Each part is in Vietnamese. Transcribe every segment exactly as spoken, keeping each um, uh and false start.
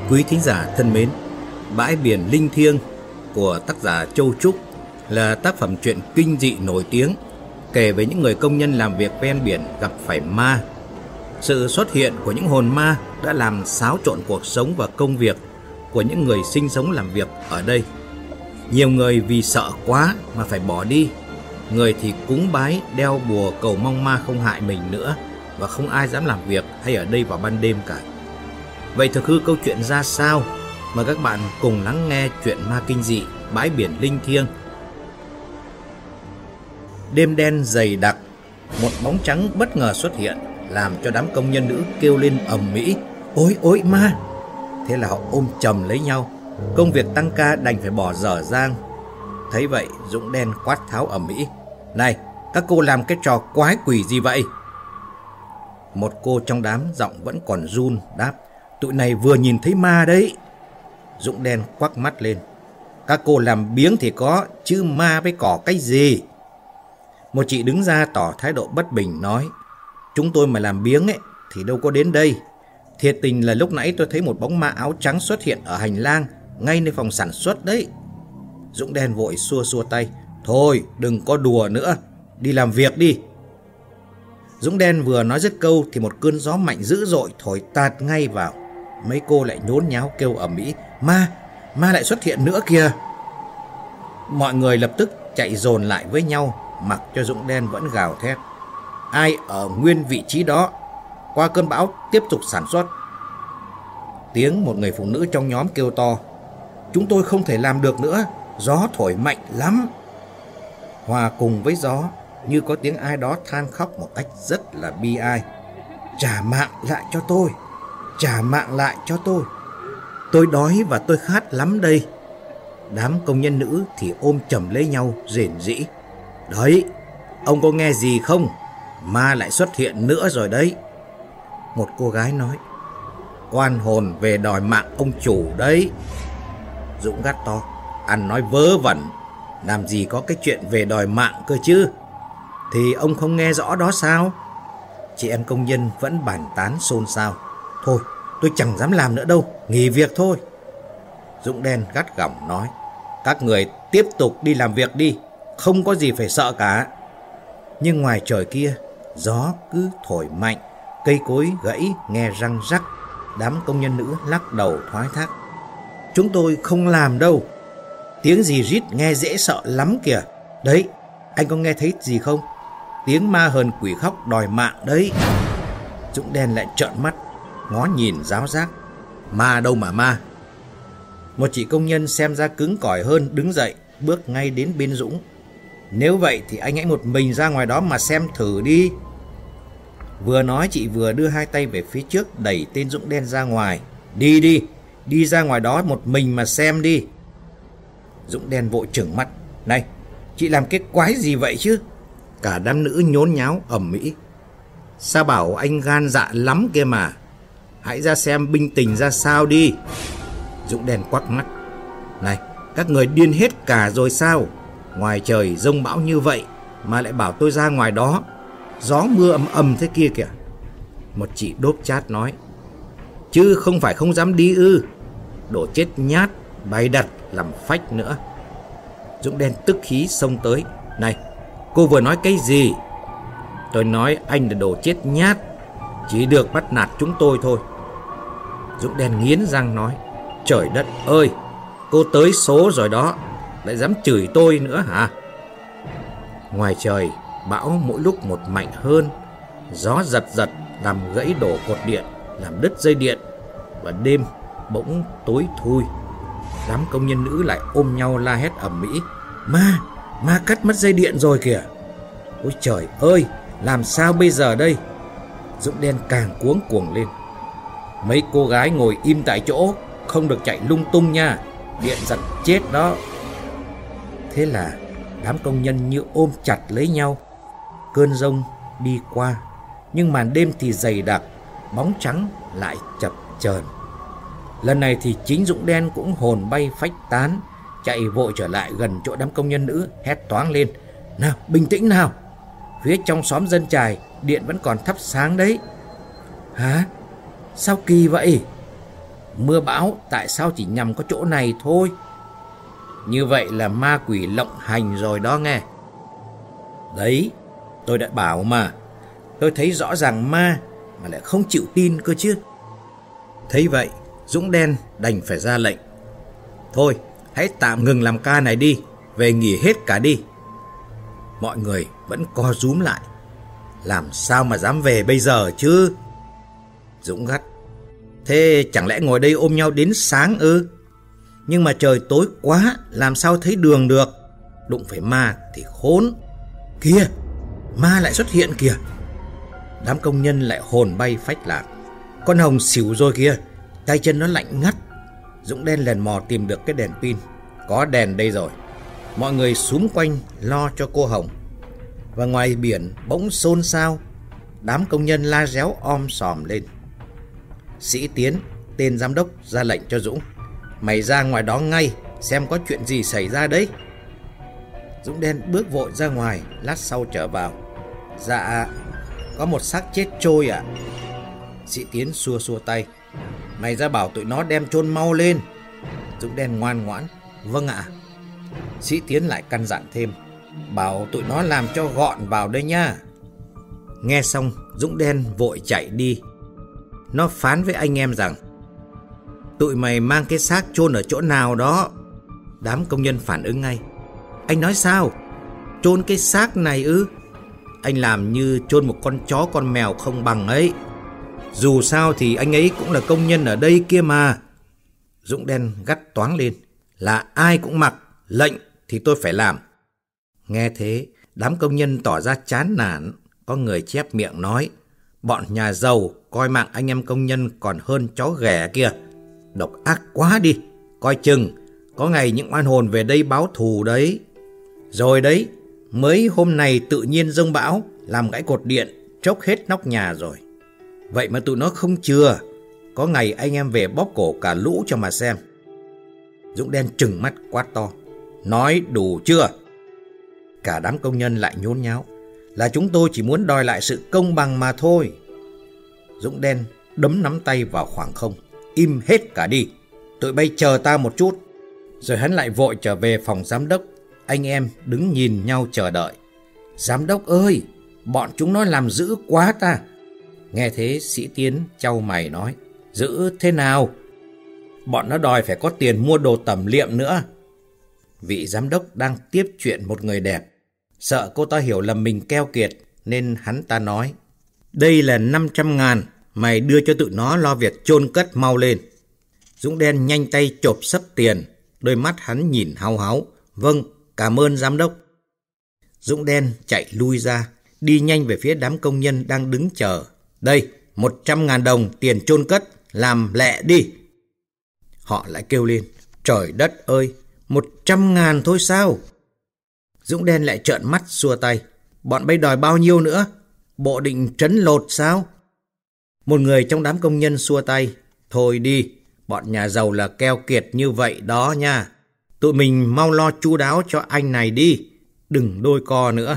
Quý thính giả thân mến, Bãi biển linh thiêng của tác giả Châu Trúc là tác phẩm truyện kinh dị nổi tiếng kể về những người công nhân làm việc ven biển gặp phải ma. Sự xuất hiện của những hồn ma đã làm xáo trộn cuộc sống và công việc của những người sinh sống làm việc ở đây. Nhiều người vì sợ quá mà phải bỏ đi, người thì cúng bái đeo bùa cầu mong ma không hại mình nữa, và không ai dám làm việc hay ở đây vào ban đêm cả. Vậy thực hư câu chuyện ra sao? Mời các bạn cùng lắng nghe chuyện ma kinh dị Bãi biển linh thiêng. Đêm đen dày đặc, một bóng trắng bất ngờ xuất hiện, làm cho đám công nhân nữ kêu lên ầm ĩ: "Ôi ôi ma!" Thế là họ ôm chầm lấy nhau. Công việc tăng ca đành phải bỏ dở dang. Thấy vậy, Dũng đen quát tháo ầm ĩ: "Này, các cô làm cái trò quái quỷ gì vậy?" Một cô trong đám giọng vẫn còn run đáp: "Tụi này vừa nhìn thấy ma đấy." Dũng đen quắc mắt lên: "Các cô làm biếng thì có, chứ ma với cỏ cái gì?" Một chị đứng ra tỏ thái độ bất bình nói: "Chúng tôi mà làm biếng ấy thì đâu có đến đây. Thiệt tình là lúc nãy tôi thấy một bóng ma áo trắng xuất hiện ở hành lang ngay nơi phòng sản xuất đấy." Dũng đen vội xua xua tay: "Thôi đừng có đùa nữa, đi làm việc đi." Dũng đen vừa nói dứt câu thì một cơn gió mạnh dữ dội thổi tạt ngay vào. Mấy cô lại nhốn nháo kêu ầm ĩ: "Ma, ma lại xuất hiện nữa kìa!" Mọi người lập tức chạy dồn lại với nhau, mặc cho Dũng đen vẫn gào thét: "Ai ở nguyên vị trí đó, qua cơn bão tiếp tục sản xuất." Tiếng một người phụ nữ trong nhóm kêu to: "Chúng tôi không thể làm được nữa, gió thổi mạnh lắm." Hòa cùng với gió như có tiếng ai đó than khóc một cách rất là bi ai: "Trả mạng lại cho tôi, trả mạng lại cho tôi. Tôi đói và tôi khát lắm đây." Đám công nhân nữ thì ôm chầm lấy nhau rền rĩ: "Đấy, ông có nghe gì không? Ma lại xuất hiện nữa rồi đấy." Một cô gái nói: "Oan hồn về đòi mạng ông chủ đấy." Dũng gắt to: "Ăn nói vớ vẩn, làm gì có cái chuyện về đòi mạng cơ chứ? Thì ông không nghe rõ đó sao?" Chị em công nhân vẫn bàn tán xôn xao: "Thôi, tôi chẳng dám làm nữa đâu, nghỉ việc thôi." Dũng đen gắt gỏng nói: "Các người tiếp tục đi làm việc đi, không có gì phải sợ cả." Nhưng ngoài trời kia, gió cứ thổi mạnh, cây cối gãy nghe răng rắc. Đám công nhân nữ lắc đầu thoái thác: "Chúng tôi không làm đâu. Tiếng gì rít nghe dễ sợ lắm kìa. Đấy, anh có nghe thấy gì không? Tiếng ma hờn quỷ khóc đòi mạng đấy." Dũng đen lại trợn mắt, ngó nhìn ráo rác: "Ma đâu mà ma?" Một chị công nhân xem ra cứng cỏi hơn đứng dậy, bước ngay đến bên Dũng: "Nếu vậy thì anh hãy một mình ra ngoài đó mà xem thử đi." Vừa nói chị vừa đưa hai tay về phía trước đẩy tên Dũng đen ra ngoài: "Đi đi, đi ra ngoài đó một mình mà xem đi." Dũng đen vội trừng mắt: "Này, chị làm cái quái gì vậy chứ?" Cả đám nữ nhốn nháo ầm ĩ: "Sao bảo anh gan dạ lắm kia mà, hãy ra xem binh tình ra sao đi." Dũng đen quắc mắt: "Này, các người điên hết cả rồi sao? Ngoài trời giông bão như vậy mà lại bảo tôi ra ngoài đó, gió mưa ầm ầm thế kia kìa." Một chị đốp chát nói: "Chứ không phải không dám đi ư? Đồ chết nhát, bày đặt làm phách nữa." Dũng đen tức khí xông tới: "Này, cô vừa nói cái gì?" "Tôi nói anh là đồ chết nhát, chỉ được bắt nạt chúng tôi thôi." Dũng đen nghiến răng nói: "Trời đất ơi, cô tới số rồi đó, lại dám chửi tôi nữa hả?" Ngoài trời, bão mỗi lúc một mạnh hơn, gió giật giật làm gãy đổ cột điện, làm đứt dây điện, và đêm bỗng tối thui. Đám công nhân nữ lại ôm nhau la hét ầm ĩ: "Ma, ma cắt mất dây điện rồi kìa! Ôi trời ơi, làm sao bây giờ đây?" Dũng đen càng cuống cuồng lên: "Mấy cô gái ngồi im tại chỗ, không được chạy lung tung nha, điện giật chết đó." Thế là đám công nhân như ôm chặt lấy nhau. Cơn giông đi qua, nhưng màn đêm thì dày đặc, bóng trắng lại chập chờn. Lần này thì chính Dũng đen cũng hồn bay phách tán, chạy vội trở lại gần chỗ đám công nhân nữ, hét toáng lên: "Nào, bình tĩnh nào! Phía trong xóm dân chài, điện vẫn còn thắp sáng đấy." "Hả? Sao kỳ vậy?" Mưa bão tại sao chỉ nhằm có chỗ này thôi? Như vậy là ma quỷ lộng hành rồi đó nghe. Đấy, tôi đã bảo mà. Tôi thấy rõ ràng ma mà lại không chịu tin cơ chứ. Thấy vậy, Dũng Đen đành phải ra lệnh. Thôi, hãy tạm ngừng làm ca này đi, về nghỉ hết cả đi. Mọi người vẫn co rúm lại. Làm sao mà dám về bây giờ chứ? Dũng gắt. Thế chẳng lẽ ngồi đây ôm nhau đến sáng ư? Nhưng mà trời tối quá, làm sao thấy đường được? Đụng phải ma thì khốn. Kìa, ma lại xuất hiện kìa. Đám công nhân lại hồn bay phách lạc. Con Hồng xỉu rồi kìa, tay chân nó lạnh ngắt. Dũng Đen lèn mò tìm được cái đèn pin. Có đèn đây rồi. Mọi người xúm quanh lo cho cô Hồng. Và ngoài biển bỗng xôn xao. Đám công nhân la réo om sòm lên. Sĩ Tiến, tên giám đốc, ra lệnh cho Dũng. Mày ra ngoài đó ngay, xem có chuyện gì xảy ra đấy. Dũng Đen bước vội ra ngoài, lát sau trở vào. Dạ, có một xác chết trôi ạ. Sĩ Tiến xua xua tay. Mày ra bảo tụi nó đem chôn mau lên. Dũng Đen ngoan ngoãn. Vâng ạ. Sĩ Tiến lại căn dặn thêm. Bảo tụi nó làm cho gọn vào đây nha. Nghe xong, Dũng Đen vội chạy đi. Nó phán với anh em rằng tụi mày mang cái xác chôn ở chỗ nào đó. Đám công nhân phản ứng ngay. Anh nói sao? Chôn cái xác này ư? Anh làm như chôn một con chó con mèo không bằng ấy. Dù sao thì anh ấy cũng là công nhân ở đây kia mà. Dũng Đen gắt toáng lên. Là ai cũng mặc, lệnh thì tôi phải làm. Nghe thế, đám công nhân tỏ ra chán nản. Có người chép miệng nói, bọn nhà giàu coi mạng anh em công nhân còn hơn chó ghẻ kia. Độc ác quá đi. Coi chừng, có ngày những oan hồn về đây báo thù đấy. Rồi đấy, mới hôm này tự nhiên giông bão, làm gãy cột điện, trốc hết nóc nhà rồi. Vậy mà tụi nó không chừa. Có ngày anh em về bóp cổ cả lũ cho mà xem. Dũng Đen trừng mắt quát to. Nói đủ chưa? Cả đám công nhân lại nhốn nháo. Là chúng tôi chỉ muốn đòi lại sự công bằng mà thôi. Dũng Đen đấm nắm tay vào khoảng không. Im hết cả đi. Tụi bay chờ ta một chút. Rồi hắn lại vội trở về phòng giám đốc. Anh em đứng nhìn nhau chờ đợi. Giám đốc ơi, bọn chúng nó làm dữ quá ta. Nghe thế Sĩ Tiến chau mày nói. Dữ thế nào? Bọn nó đòi phải có tiền mua đồ tẩm liệm nữa. Vị giám đốc đang tiếp chuyện một người đẹp. Sợ cô ta hiểu lầm mình keo kiệt nên hắn ta nói. Đây là năm trăm ngàn. Mày đưa cho tụi nó lo việc chôn cất mau lên. Dũng Đen nhanh tay chộp xấp tiền. Đôi mắt hắn nhìn háo háo. Vâng, cảm ơn giám đốc. Dũng Đen chạy lui ra, đi nhanh về phía đám công nhân đang đứng chờ. Đây, một trăm ngàn đồng tiền chôn cất, làm lẹ đi. Họ lại kêu lên. Trời đất ơi, một trăm ngàn thôi sao? Dũng Đen lại trợn mắt xua tay. Bọn bay đòi bao nhiêu nữa? Bộ định trấn lột sao? Một người trong đám công nhân xua tay. Thôi đi, bọn nhà giàu là keo kiệt như vậy đó nha. Tụi mình mau lo chu đáo cho anh này đi. Đừng đôi co nữa.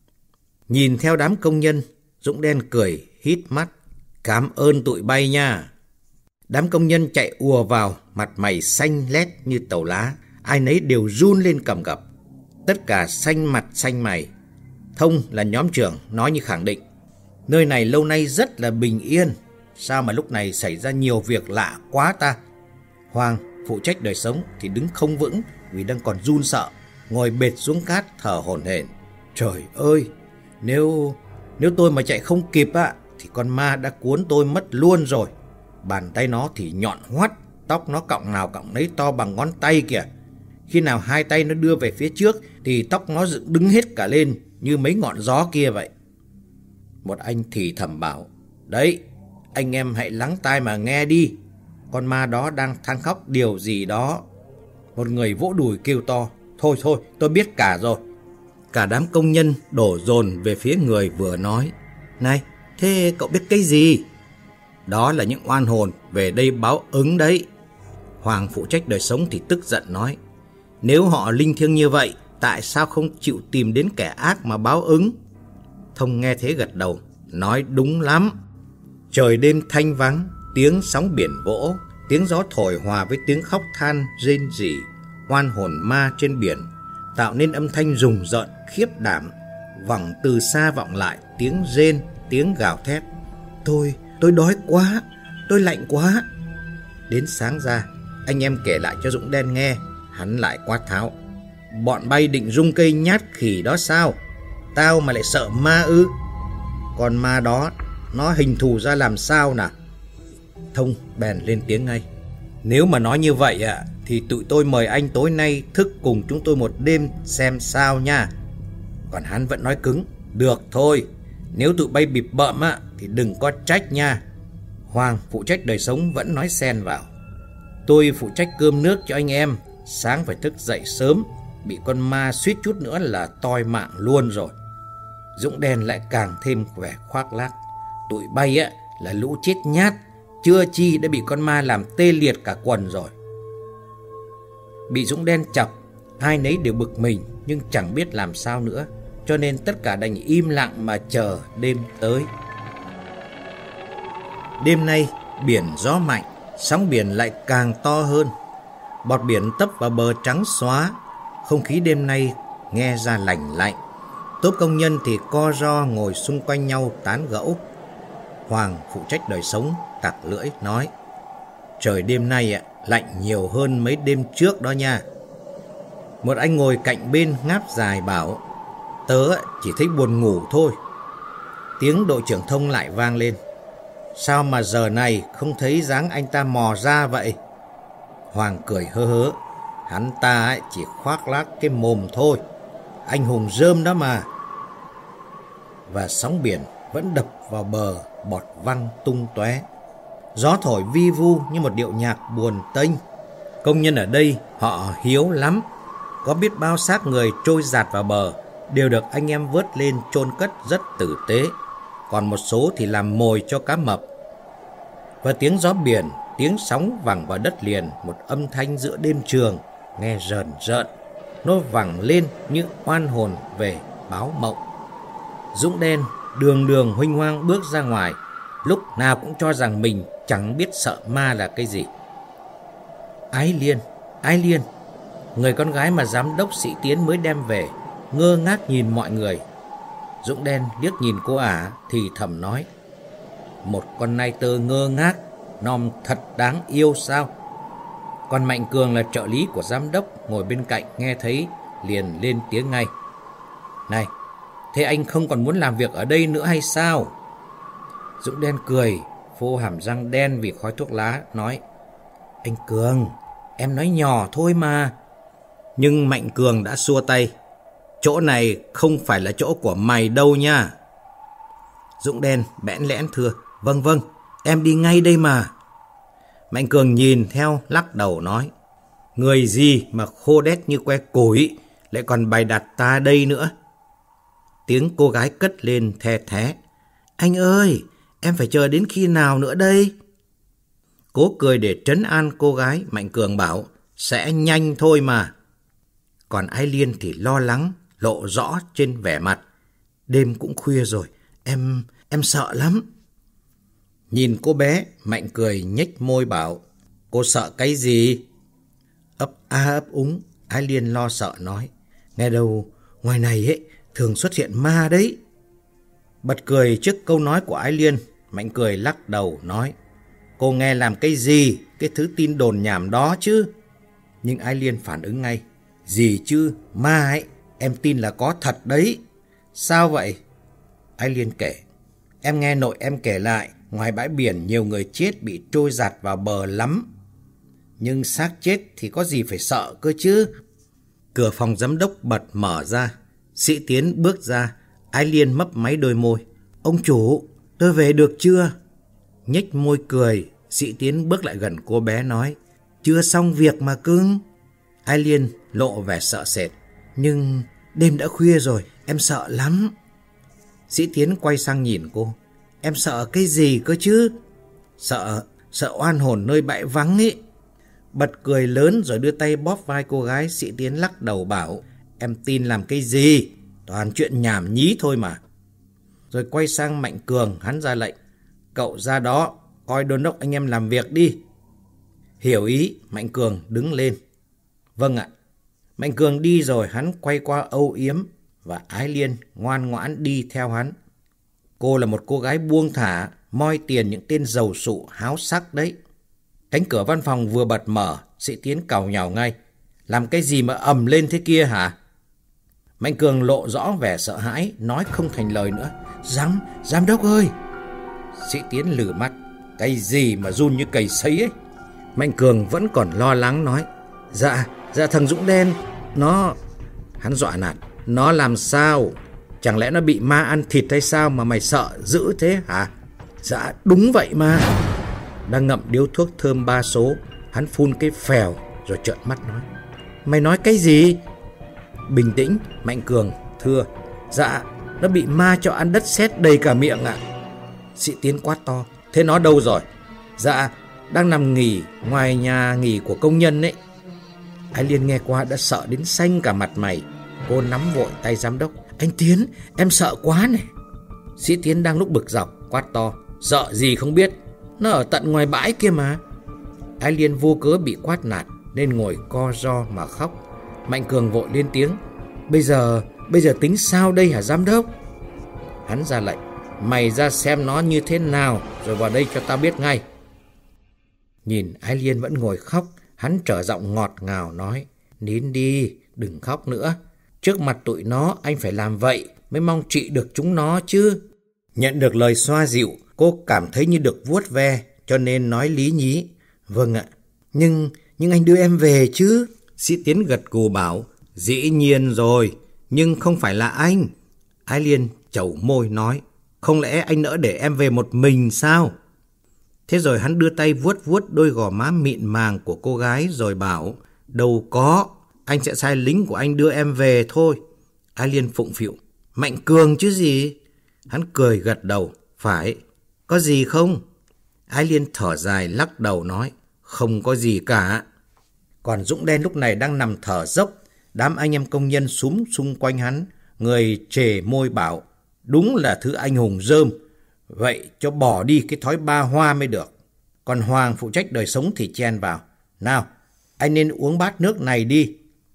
Nhìn theo đám công nhân, Dũng Đen cười hít mắt. Cảm ơn tụi bay nha. Đám công nhân chạy ùa vào, mặt mày xanh lét như tàu lá. Ai nấy đều run lên cầm cập. Tất cả xanh mặt xanh mày. Thông là nhóm trưởng nói như khẳng định. Nơi này lâu nay rất là bình yên. Sao mà lúc này xảy ra nhiều việc lạ quá ta? Hoàng, phụ trách đời sống thì đứng không vững vì đang còn run sợ. Ngồi bệt xuống cát thở hổn hển. Trời ơi, nếu nếu tôi mà chạy không kịp á thì con ma đã cuốn tôi mất luôn rồi. Bàn tay nó thì nhọn hoắt, tóc nó cọng nào cọng nấy to bằng ngón tay kìa. Khi nào hai tay nó đưa về phía trước thì tóc nó dựng đứng hết cả lên như mấy ngọn gió kia vậy. Một anh thì thầm bảo. Đấy, anh em hãy lắng tai mà nghe đi. Con ma đó đang than khóc điều gì đó. Một người vỗ đùi kêu to. Thôi thôi, tôi biết cả rồi. Cả đám công nhân đổ dồn về phía người vừa nói. Này, thế cậu biết cái gì? Đó là những oan hồn về đây báo ứng đấy. Hoàng phụ trách đời sống thì tức giận nói. Nếu họ linh thiêng như vậy, tại sao không chịu tìm đến kẻ ác mà báo ứng? Thông nghe thế gật đầu, nói đúng lắm. Trời đêm thanh vắng, tiếng sóng biển vỗ, Tiếng gió thổi hòa với tiếng khóc than rên rỉ oan hồn ma trên biển, tạo nên âm thanh rùng rợn khiếp đảm. Vẳng từ xa vọng lại tiếng rên, tiếng gào thét. Tôi, tôi đói quá, tôi lạnh quá. Đến sáng ra, anh em kể lại cho Dũng Đen nghe. Hắn lại quát tháo. Bọn bay định rung cây nhát khỉ đó sao? Tao mà lại sợ ma ư? Con ma đó nó hình thù ra làm sao nào? Thông bèn lên tiếng ngay. Nếu mà nói như vậy ạ, thì tụi tôi mời anh tối nay thức cùng chúng tôi một đêm xem sao nha. Còn hắn vẫn nói cứng. Được thôi, nếu tụi bay bịp bợm á thì đừng có trách nha. Hoàng phụ trách đời sống vẫn nói xen vào. Tôi phụ trách cơm nước cho anh em. Sáng phải thức dậy sớm, bị con ma suýt chút nữa là toi mạng luôn rồi. Dũng Đen lại càng thêm vẻ khoác lác. Tụi bay á là lũ chết nhát, chưa chi đã bị con ma làm tê liệt cả quần rồi. Bị Dũng Đen chọc, ai nấy đều bực mình nhưng chẳng biết làm sao nữa, cho nên tất cả đành im lặng mà chờ đêm tới. Đêm nay biển gió mạnh, sóng biển lại càng to hơn. Bọt biển tấp vào bờ trắng xóa. Không khí đêm nay nghe ra lành lạnh. Tốp công nhân thì co ro ngồi xung quanh nhau tán gẫu. Hoàng phụ trách đời sống tặc lưỡi nói. Trời đêm nay ạ, lạnh nhiều hơn mấy đêm trước đó nha. Một anh ngồi cạnh bên ngáp dài bảo. Tớ chỉ thấy buồn ngủ thôi. Tiếng đội trưởng Thông lại vang lên. Sao mà giờ này không thấy dáng anh ta mò ra vậy? Hoàng cười hơ hớ. Hắn ta chỉ khoác lác cái mồm thôi. Anh hùng rơm đó mà. Và sóng biển vẫn đập vào bờ, bọt văng tung tóe. Gió thổi vi vu như một điệu nhạc buồn tênh. Công nhân ở đây họ hiếu lắm. Có biết bao xác người trôi dạt vào bờ đều được anh em vớt lên chôn cất rất tử tế. Còn một số thì làm mồi cho cá mập. Và tiếng gió biển, tiếng sóng vẳng vào đất liền, một âm thanh giữa đêm trường nghe rờn rợn. Nó vẳng lên như oan hồn về báo mộng. Dũng Đen đường đường huênh hoang bước ra ngoài, lúc nào cũng cho rằng mình chẳng biết sợ ma là cái gì. Ái Liên, Ái Liên, người con gái mà giám đốc Sĩ Tiến mới đem về, ngơ ngác nhìn mọi người. Dũng Đen liếc nhìn cô ả thì thầm nói. Một con nai tơ ngơ ngác, nom thật đáng yêu sao? Còn Mạnh Cường là trợ lý của giám đốc ngồi bên cạnh nghe thấy liền lên tiếng ngay. Này, thế anh không còn muốn làm việc ở đây nữa hay sao? Dũng Đen cười, phô hàm răng đen vì khói thuốc lá, nói. Anh Cường, em nói nhỏ thôi mà. Nhưng Mạnh Cường đã xua tay. Chỗ này không phải là chỗ của mày đâu nha. Dũng Đen bẽn lẽn thưa. Vâng vâng, em đi ngay đây mà. Mạnh Cường nhìn theo lắc đầu nói. Người gì mà khô đét như que củi, lại còn bày đặt ta đây nữa. Tiếng cô gái cất lên the thé. Anh ơi, em phải chờ đến khi nào nữa đây? Cố cười để trấn an cô gái, Mạnh Cường bảo. Sẽ nhanh thôi mà. Còn Ái Liên thì lo lắng, lộ rõ trên vẻ mặt. Đêm cũng khuya rồi, em, em sợ lắm. Nhìn cô bé, Mạnh cười nhếch môi bảo. Cô sợ cái gì? Ấp a ấp úng, Ái Liên lo sợ nói. Nghe đâu, ngoài này ấy, thường xuất hiện ma đấy. Bật cười trước câu nói của Ái Liên, Mạnh cười lắc đầu nói. Cô nghe làm cái gì, cái thứ tin đồn nhảm đó chứ? Nhưng Ái Liên phản ứng ngay. Gì chứ, ma ấy, em tin là có thật đấy. Sao vậy? Ái Liên kể. Em nghe nội em kể lại, ngoài bãi biển nhiều người chết bị trôi dạt vào bờ lắm. Nhưng xác chết thì có gì phải sợ cơ chứ? Cửa phòng giám đốc bật mở ra. Sĩ Tiến bước ra. Ái Liên mấp máy đôi môi. Ông chủ, tôi về được chưa? Nhếch môi cười, Sĩ Tiến bước lại gần cô bé nói. Chưa xong việc mà cưng. Ái Liên lộ vẻ sợ sệt. Nhưng đêm đã khuya rồi, em sợ lắm. Sĩ Tiến quay sang nhìn cô. Em sợ cái gì cơ chứ? Sợ, sợ oan hồn nơi bãi vắng ấy. Bật cười lớn rồi đưa tay bóp vai cô gái. Sĩ Tiến lắc đầu bảo. Em tin làm cái gì? Toàn chuyện nhảm nhí thôi mà. Rồi quay sang Mạnh Cường, hắn ra lệnh. Cậu ra đó, coi đôn đốc anh em làm việc đi. Hiểu ý, Mạnh Cường đứng lên. Vâng ạ. Mạnh Cường đi rồi hắn quay qua âu yếm và Ái Liên ngoan ngoãn đi theo hắn. Cô là một cô gái buông thả, moi tiền những tên giàu sụ háo sắc đấy. Cánh cửa văn phòng vừa bật mở, Sĩ Tiến càu nhàu ngay. Làm cái gì mà ầm lên thế kia hả? Mạnh Cường lộ rõ vẻ sợ hãi, nói không thành lời nữa. Giám, giám đốc ơi! Sĩ Tiến lử mắt. Cái gì mà run như cầy sấy ấy? Mạnh Cường vẫn còn lo lắng nói. Dạ, dạ thằng Dũng đen, nó... Hắn dọa nạt. Nó làm sao? Chẳng lẽ nó bị ma ăn thịt hay sao mà mày sợ dữ thế hả? Dạ đúng vậy mà. Đang ngậm điếu thuốc thơm ba số, hắn phun cái phèo rồi trợn mắt nói. Mày nói cái gì? Bình tĩnh, Mạnh Cường, thưa. Dạ, nó bị ma cho ăn đất sét đầy cả miệng ạ. Sĩ Tiến quát to. Thế nó đâu rồi? Dạ, đang nằm nghỉ ngoài nhà nghỉ của công nhân ấy. Ái Liên nghe qua đã sợ đến xanh cả mặt mày. Cô nắm vội tay giám đốc. Anh Tiến, em sợ quá này. Sĩ Tiến đang lúc bực dọc, quát to. Sợ gì không biết, nó ở tận ngoài bãi kia mà. Ái Liên vô cớ bị quát nạt nên ngồi co ro mà khóc. Mạnh Cường vội lên tiếng. Bây giờ, bây giờ tính sao đây hả giám đốc? Hắn ra lệnh. Mày ra xem nó như thế nào rồi vào đây cho tao biết ngay. Nhìn Ái Liên vẫn ngồi khóc, hắn trở giọng ngọt ngào nói. Nín đi, đừng khóc nữa. Trước mặt tụi nó anh phải làm vậy mới mong trị được chúng nó chứ. Nhận được lời xoa dịu, cô cảm thấy như được vuốt ve cho nên nói lý nhí. Vâng ạ, nhưng, nhưng anh đưa em về chứ. Sĩ Tiến gật gù bảo. Dĩ nhiên rồi, nhưng không phải là anh. Ái Liên chầu môi nói. Không lẽ anh nỡ để em về một mình sao? Thế rồi hắn đưa tay vuốt vuốt đôi gò má mịn màng của cô gái rồi bảo. Đâu có, anh sẽ sai lính của anh đưa em về thôi. Ái Liên phụng phịu. Mạnh Cường chứ gì? Hắn cười gật đầu. Phải, có gì không? Ái Liên thở dài lắc đầu nói. Không có gì cả. Còn Dũng đen lúc này đang nằm thở dốc. Đám anh em công nhân súm xung quanh hắn. Người trề môi bảo. Đúng là thứ anh hùng rơm. Vậy cho bỏ đi cái thói ba hoa mới được. Còn Hoàng phụ trách đời sống thì chen vào. Nào, anh nên uống bát nước này đi.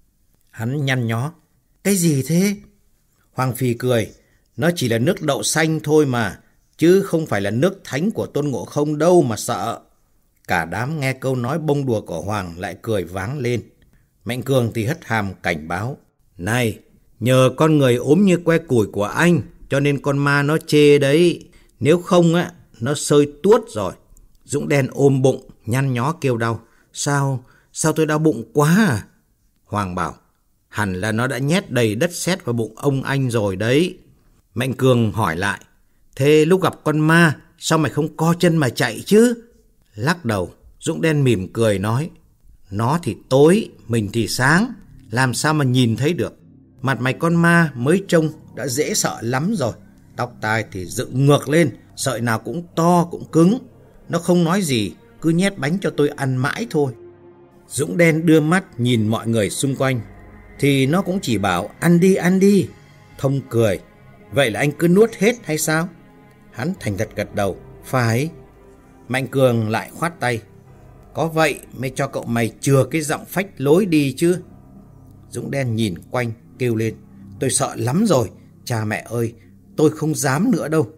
Hắn nhăn nhó. Cái gì thế? Hoàng phì cười. Nó chỉ là nước đậu xanh thôi mà, chứ không phải là nước thánh của Tôn Ngộ Không đâu mà sợ. Cả đám nghe câu nói bông đùa của Hoàng lại cười váng lên. Mạnh Cường thì hất hàm cảnh báo. Này, nhờ con người ốm như que củi của anh, cho nên con ma nó chê đấy. Nếu không á, nó sơi tuốt rồi. Dũng đen ôm bụng, nhăn nhó kêu đau. Sao, sao tôi đau bụng quá à? Hoàng bảo, hẳn là nó đã nhét đầy đất sét vào bụng ông anh rồi đấy. Mạnh Cường hỏi lại, thế lúc gặp con ma, sao mày không co chân mà chạy chứ? Lắc đầu, Dũng đen mỉm cười nói, nó thì tối, mình thì sáng, làm sao mà nhìn thấy được. Mặt mày con ma mới trông đã dễ sợ lắm rồi. Tóc tai thì dựng ngược lên, sợi nào cũng to cũng cứng. Nó không nói gì, cứ nhét bánh cho tôi ăn mãi thôi. Dũng đen đưa mắt nhìn mọi người xung quanh, thì nó cũng chỉ bảo ăn đi ăn đi. Thông cười, vậy là anh cứ nuốt hết hay sao? Hắn thành thật gật đầu, phải. Mạnh Cường lại khoát tay, có vậy mới cho cậu mày chừa cái giọng phách lối đi chứ. Dũng đen nhìn quanh kêu lên, tôi sợ lắm rồi, cha mẹ ơi, tôi không dám nữa đâu.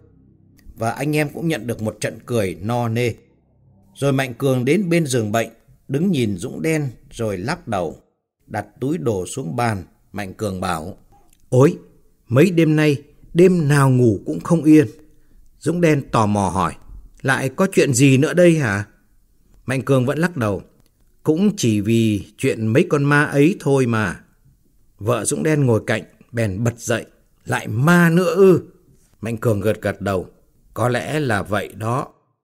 Và anh em cũng nhận được một trận cười no nê. Rồi Mạnh Cường đến bên giường bệnh, đứng nhìn Dũng đen rồi lắc đầu. Đặt túi đồ xuống bàn, Mạnh Cường bảo, ôi, mấy đêm nay, đêm nào ngủ cũng không yên. Dũng đen tò mò hỏi, lại có chuyện gì nữa đây hả? Mạnh Cường vẫn lắc đầu, cũng chỉ vì chuyện mấy con ma ấy thôi mà. Vợ Dũng đen ngồi cạnh, bèn bật dậy, lại ma nữa ư? Mạnh Cường gật gật đầu, có lẽ là vậy đó.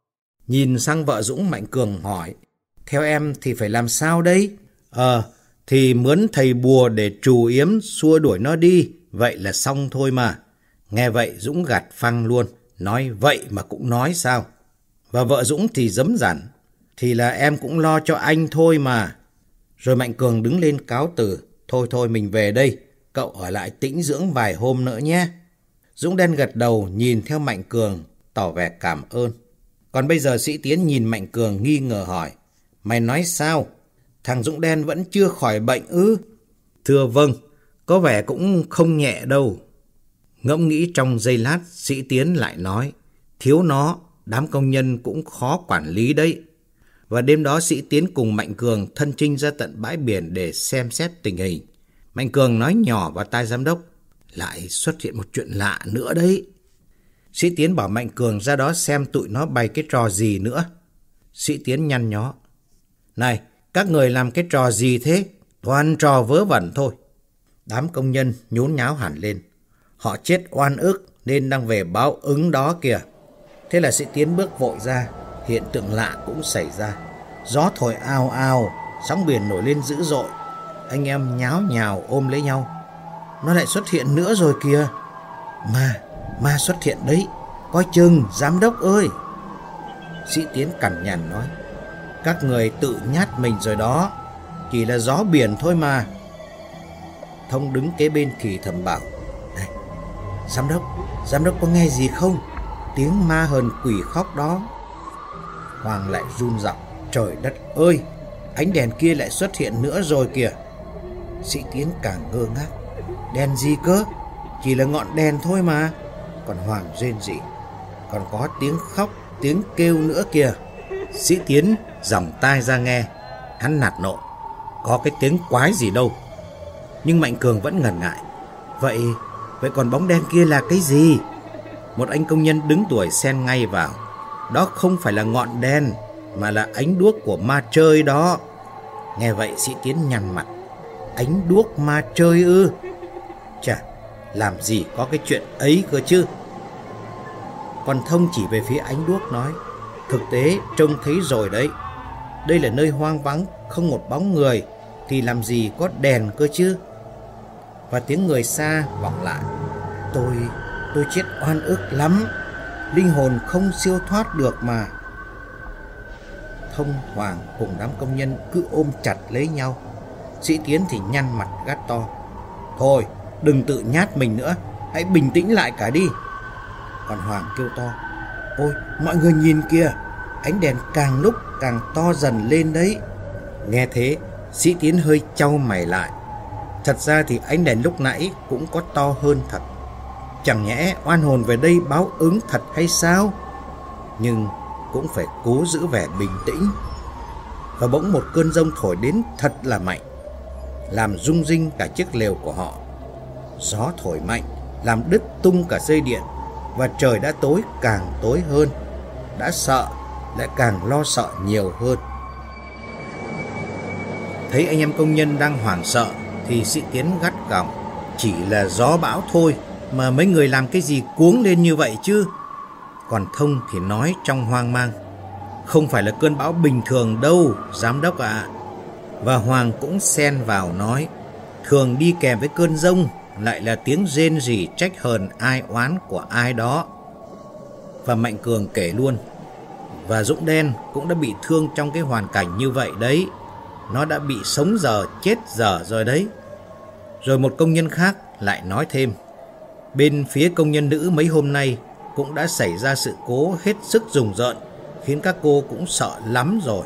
Nhìn sang vợ Dũng, Mạnh Cường hỏi, theo em thì phải làm sao đấy? Ờ, thì mướn thầy bùa để trù yếm xua đuổi nó đi, vậy là xong thôi mà. Nghe vậy Dũng gạt phăng luôn, nói vậy mà cũng nói sao? Và vợ Dũng thì dấm dẳn, thì là em cũng lo cho anh thôi mà. Rồi Mạnh Cường đứng lên cáo từ, thôi thôi mình về đây, cậu ở lại tĩnh dưỡng vài hôm nữa nhé. Dũng đen gật đầu nhìn theo Mạnh Cường, tỏ vẻ cảm ơn. Còn bây giờ Sĩ Tiến nhìn Mạnh Cường nghi ngờ hỏi, Mày nói sao? Thằng Dũng đen vẫn chưa khỏi bệnh ư? Thưa vâng, có vẻ cũng không nhẹ đâu. Ngẫm nghĩ trong giây lát, Sĩ Tiến lại nói, thiếu nó, đám công nhân cũng khó quản lý đấy. Và đêm đó Sĩ Tiến cùng Mạnh Cường thân chinh ra tận bãi biển để xem xét tình hình. Mạnh Cường nói nhỏ vào tai giám đốc, lại xuất hiện một chuyện lạ nữa đấy. Sĩ Tiến bảo Mạnh Cường ra đó xem tụi nó bày cái trò gì nữa. Sĩ Tiến nhăn nhó, này, các người làm cái trò gì thế? Toàn trò vớ vẩn thôi. Đám công nhân nhốn nháo hẳn lên. Họ chết oan ức nên đang về báo ứng đó kìa. Thế là Sĩ Tiến bước vội ra. Hiện tượng lạ cũng xảy ra. Gió thổi ào ào, sóng biển nổi lên dữ dội. Anh em nháo nhào ôm lấy nhau. Nó lại xuất hiện nữa rồi kìa. Ma, ma xuất hiện đấy. Coi chừng, giám đốc ơi. Sĩ Tiến cằn nhằn nói, các người tự nhát mình rồi đó. Chỉ là gió biển thôi mà. Thông đứng kế bên thì thầm bảo, này, giám đốc, giám đốc có nghe gì không? Tiếng ma hờn quỷ khóc đó. Hoàng lại run giọng, trời đất ơi, ánh đèn kia lại xuất hiện nữa rồi kìa. Sĩ Tiến càng ngơ ngác, đèn gì cơ? Chỉ là ngọn đèn thôi mà. Còn Hoàng rên rỉ, còn có tiếng khóc, tiếng kêu nữa kìa. Sĩ Tiến dòng tai ra nghe, hắn nạt nộ, có cái tiếng quái gì đâu. Nhưng Mạnh Cường vẫn ngần ngại, Vậy, vậy còn bóng đen kia là cái gì? Một anh công nhân đứng tuổi xen ngay vào, đó không phải là ngọn đèn, mà là ánh đuốc của ma chơi đó. Nghe vậy Sĩ Tiến nhăn mặt, ánh đuốc ma chơi ư? Chà, làm gì có cái chuyện ấy cơ chứ. Còn Thông chỉ về phía ánh đuốc nói, thực tế trông thấy rồi đấy, đây là nơi hoang vắng, không một bóng người, thì làm gì có đèn cơ chứ. Và tiếng người xa vọng lại, Tôi, tôi chết oan ức lắm, linh hồn không siêu thoát được mà. Thông, Hoàng cùng đám công nhân cứ ôm chặt lấy nhau. Sĩ Tiến thì nhăn mặt gắt to, thôi đừng tự nhát mình nữa, hãy bình tĩnh lại cả đi. Còn Hoàng kêu to, ôi mọi người nhìn kìa, ánh đèn càng lúc càng to dần lên đấy. Nghe thế Sĩ Tiến hơi chau mày lại. Thật ra thì ánh đèn lúc nãy cũng có to hơn thật. Chẳng nhẽ oan hồn về đây báo ứng thật hay sao? Nhưng cũng phải cố giữ vẻ bình tĩnh. Và bỗng một cơn giông thổi đến thật là mạnh, làm rung rinh cả chiếc lều của họ. Gió thổi mạnh làm đứt tung cả dây điện, và trời đã tối càng tối hơn. Đã sợ lại càng lo sợ nhiều hơn. Thấy anh em công nhân đang hoảng sợ thì Sĩ Tiến gắt gỏng, chỉ là gió bão thôi mà mấy người làm cái gì cuống lên như vậy chứ. Còn Thông thì nói trong hoang mang, không phải là cơn bão bình thường đâu giám đốc ạ. À. Và Hoàng cũng xen vào nói, thường đi kèm với cơn giông lại là tiếng rên rỉ trách hờn ai oán của ai đó. Và Mạnh Cường kể luôn, và Dũng Đen cũng đã bị thương trong cái hoàn cảnh như vậy đấy. Nó đã bị sống giờ chết giờ rồi đấy. Rồi một công nhân khác lại nói thêm, bên phía công nhân nữ mấy hôm nay cũng đã xảy ra sự cố hết sức rùng rợn, khiến các cô cũng sợ lắm rồi.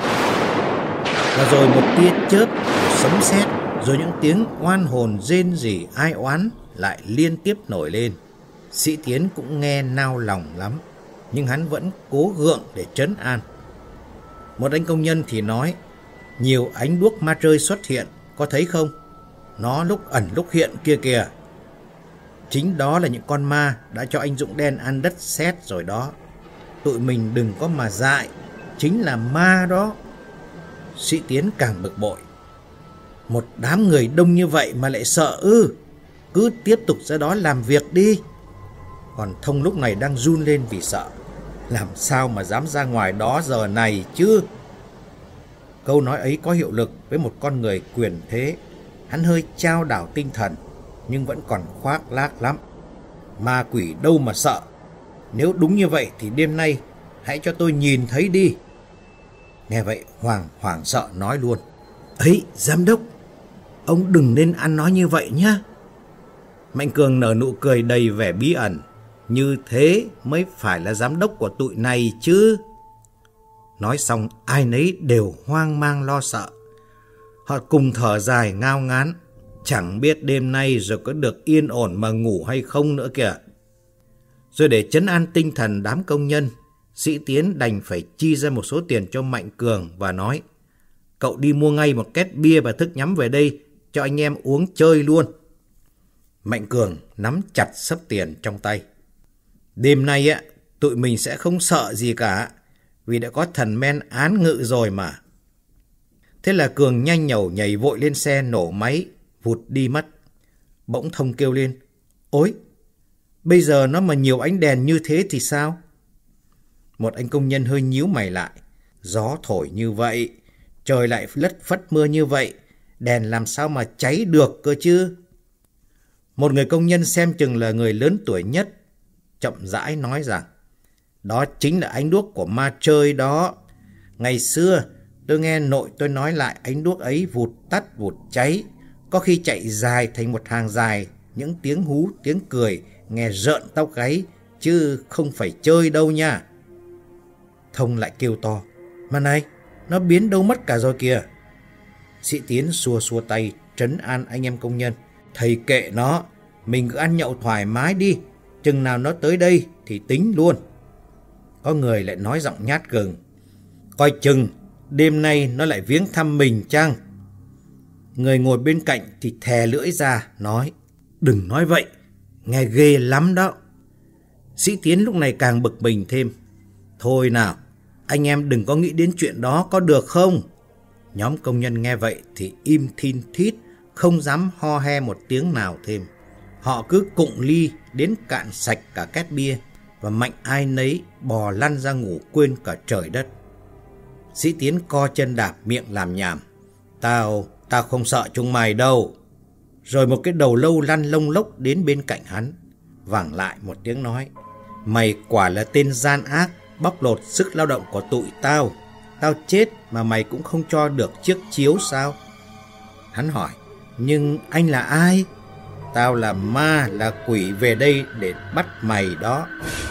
Và rồi một tia chớp, một sấm sét, rồi những tiếng oan hồn rên rỉ ai oán lại liên tiếp nổi lên. Sĩ Tiến cũng nghe nao lòng lắm, nhưng hắn vẫn cố gượng để trấn an. Một anh công nhân thì nói, nhiều ánh đuốc ma trơi xuất hiện, có thấy không? Nó lúc ẩn lúc hiện kia kìa. Chính đó là những con ma đã cho anh Dũng Đen ăn đất sét rồi đó. Tụi mình đừng có mà dại, chính là ma đó. Sĩ Tiến càng bực bội, một đám người đông như vậy mà lại sợ ư? Cứ tiếp tục ra đó làm việc đi. Còn Thông lúc này đang run lên vì sợ, làm sao mà dám ra ngoài đó giờ này chứ. Câu nói ấy có hiệu lực với một con người quyền thế. Hắn hơi chao đảo tinh thần, nhưng vẫn còn khoác lác lắm. Ma quỷ đâu mà sợ. Nếu đúng như vậy thì đêm nay hãy cho tôi nhìn thấy đi. Nghe vậy Hoàng hoảng sợ nói luôn, ấy giám đốc, ông đừng nên ăn nói như vậy nhá. Mạnh Cường nở nụ cười đầy vẻ bí ẩn, như thế mới phải là giám đốc của tụi này chứ. Nói xong ai nấy đều hoang mang lo sợ. Họ cùng thở dài ngao ngán, chẳng biết đêm nay rồi có được yên ổn mà ngủ hay không nữa kìa. Rồi để trấn an tinh thần đám công nhân, Sĩ Tiến đành phải chi ra một số tiền cho Mạnh Cường và nói: cậu đi mua ngay một két bia và thức nhắm về đây cho anh em uống chơi luôn. Mạnh Cường nắm chặt xấp tiền trong tay. Đêm nay á, tụi mình sẽ không sợ gì cả, vì đã có thần men án ngự rồi mà. Thế là Cường nhanh nhẩu nhảy vội lên xe nổ máy, vụt đi mất. Bỗng Thông kêu lên: ôi, bây giờ nó mà nhiều ánh đèn như thế thì sao? Một anh công nhân hơi nhíu mày lại. Gió thổi như vậy, trời lại lất phất mưa như vậy, đèn làm sao mà cháy được cơ chứ? Một người công nhân xem chừng là người lớn tuổi nhất, chậm rãi nói rằng: đó chính là ánh đuốc của ma chơi đó. Ngày xưa tôi nghe nội tôi nói lại, ánh đuốc ấy vụt tắt vụt cháy, có khi chạy dài thành một hàng dài, những tiếng hú tiếng cười nghe rợn tóc gáy, chứ không phải chơi đâu nha. Thông lại kêu to: mà này, nó biến đâu mất cả rồi kìa. Sĩ Tiến xua xua tay trấn an anh em công nhân: thầy kệ nó, mình cứ ăn nhậu thoải mái đi, chừng nào nó tới đây thì tính luôn. Có người lại nói giọng nhát gừng: coi chừng đêm nay nó lại viếng thăm mình chăng? Người ngồi bên cạnh thì thè lưỡi ra nói: đừng nói vậy, nghe ghê lắm đó. Sĩ Tiến lúc này càng bực mình thêm: thôi nào, anh em đừng có nghĩ đến chuyện đó có được không? Nhóm công nhân nghe vậy thì im thin thít, không dám ho he một tiếng nào thêm. Họ cứ cụng ly đến cạn sạch cả két bia, và mạnh ai nấy bò lăn ra ngủ quên cả trời đất. Sĩ Tiến co chân đạp miệng làm nhảm: Tao, tao không sợ chúng mày đâu. Rồi một cái đầu lâu lăn lông lốc đến bên cạnh hắn, vẳng lại một tiếng nói: mày quả là tên gian ác, bóc lột sức lao động của tụi tao. Tao chết mà mày cũng không cho được chiếc chiếu sao? Hắn hỏi: nhưng anh là ai? Tao là ma, là quỷ về đây để bắt mày đó.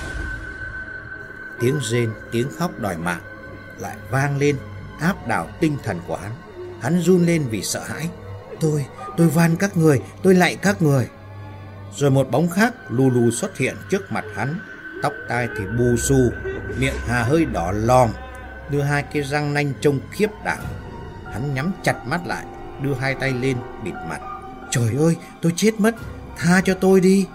Tiếng rên, tiếng khóc đòi mạng lại vang lên, áp đảo tinh thần của hắn. Hắn run lên vì sợ hãi: Tôi, tôi van các người, tôi lạy các người. Rồi một bóng khác lù lù xuất hiện trước mặt hắn, tóc tai thì bù xù, miệng hà hơi đỏ lòm, đưa hai cái răng nanh trông khiếp đảm. Hắn nhắm chặt mắt lại, đưa hai tay lên bịt mặt: Trời ơi, tôi chết mất, tha cho tôi đi.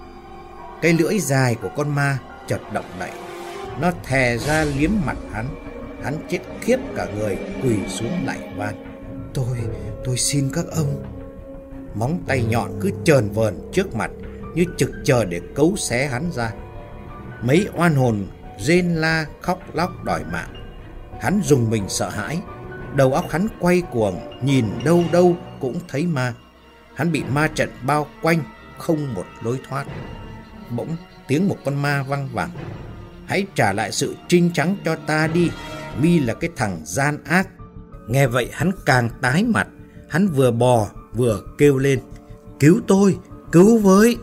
Cái lưỡi dài của con ma chợt động đậy, nó thè ra liếm mặt hắn. Hắn chết khiếp cả người, quỳ xuống lạy van: Tôi, tôi xin các ông. Móng tay nhọn cứ chờn vờn trước mặt, như trực chờ để cấu xé hắn ra. Mấy oan hồn rên la khóc lóc đòi mạng. Hắn rùng mình sợ hãi, đầu óc hắn quay cuồng, nhìn đâu đâu cũng thấy ma. Hắn bị ma trận bao quanh, không một lối thoát. Bỗng tiếng một con ma văng vẳng: Hãy trả lại sự trinh trắng cho ta đi, mi là cái thằng gian ác. Nghe vậy hắn càng tái mặt, hắn vừa bò vừa kêu lên: Cứu tôi, cứu với.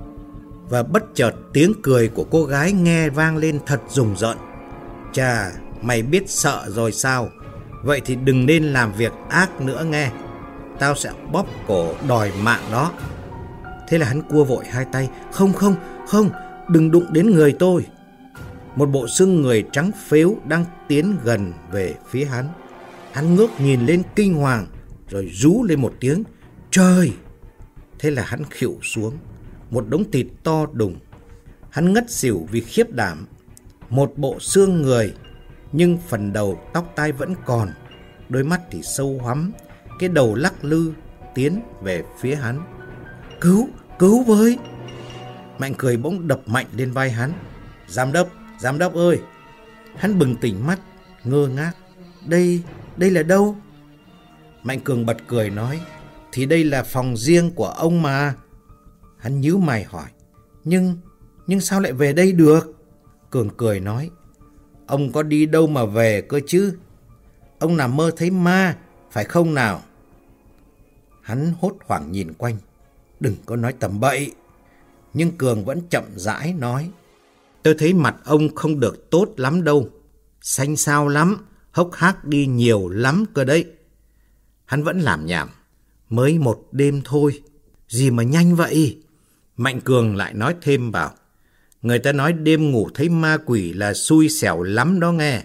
Và bất chợt tiếng cười của cô gái nghe vang lên thật rùng rợn: Chà, mày biết sợ rồi sao? Vậy thì đừng nên làm việc ác nữa nghe, tao sẽ bóp cổ đòi mạng đó. Thế là hắn cua vội hai tay: Không không không, đừng đụng đến người tôi. Một bộ xương người trắng phếu đang tiến gần về phía hắn. Hắn ngước nhìn lên kinh hoàng, rồi rú lên một tiếng: Trời! Thế là hắn khuỵu xuống, một đống thịt to đùng. Hắn ngất xỉu vì khiếp đảm. Một bộ xương người, nhưng phần đầu tóc tai vẫn còn, đôi mắt thì sâu hoắm, cái đầu lắc lư tiến về phía hắn. Cứu, cứu với. Mạnh Cười bỗng đập mạnh lên vai hắn: Giám đốc, giám đốc ơi! Hắn bừng tỉnh mắt, ngơ ngác: Đây, đây là đâu? Mạnh Cường bật cười nói: Thì đây là phòng riêng của ông mà. Hắn nhíu mày hỏi: Nhưng, nhưng sao lại về đây được? Cường cười nói: Ông có đi đâu mà về cơ chứ? Ông nằm mơ thấy ma, phải không nào? Hắn hốt hoảng nhìn quanh: Đừng có nói tầm bậy. Nhưng Cường vẫn chậm rãi nói: Tôi thấy mặt ông không được tốt lắm đâu. Xanh xao lắm, hốc hác đi nhiều lắm cơ đấy. Hắn vẫn làm nhảm. Mới một đêm thôi, gì mà nhanh vậy? Mạnh Cường lại nói thêm vào. Người ta nói đêm ngủ thấy ma quỷ là xui xẻo lắm đó nghe.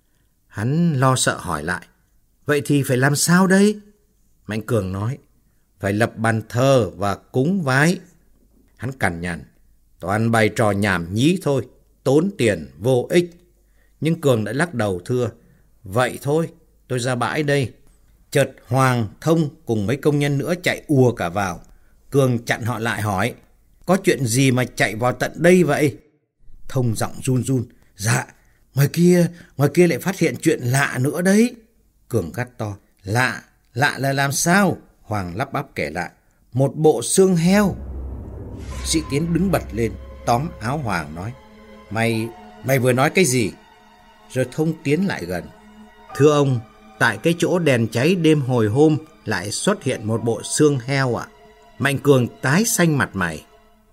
Hắn lo sợ hỏi lại. Vậy thì phải làm sao đây? Mạnh Cường nói. Phải lập bàn thờ và cúng vái. Hắn cằn nhằn. Toàn bày trò nhảm nhí thôi, tốn tiền, vô ích. Nhưng Cường đã lắc đầu thưa. Vậy thôi, tôi ra bãi đây. Chợt Hoàng, Thông cùng mấy công nhân nữa chạy ùa cả vào. Cường chặn họ lại hỏi. Có chuyện gì mà chạy vào tận đây vậy? Thông giọng run run. Dạ, ngoài kia, ngoài kia lại phát hiện chuyện lạ nữa đấy. Cường gắt to. Lạ, lạ là làm sao? Hoàng lắp bắp kể lại. Một bộ xương heo. Sĩ Tiến đứng bật lên, tóm áo Hoàng nói. Mày, mày vừa nói cái gì? Rồi Thông tiến lại gần. Thưa ông, tại cái chỗ đèn cháy đêm hồi hôm lại xuất hiện một bộ xương heo ạ. À? Mạnh Cường tái xanh mặt mày.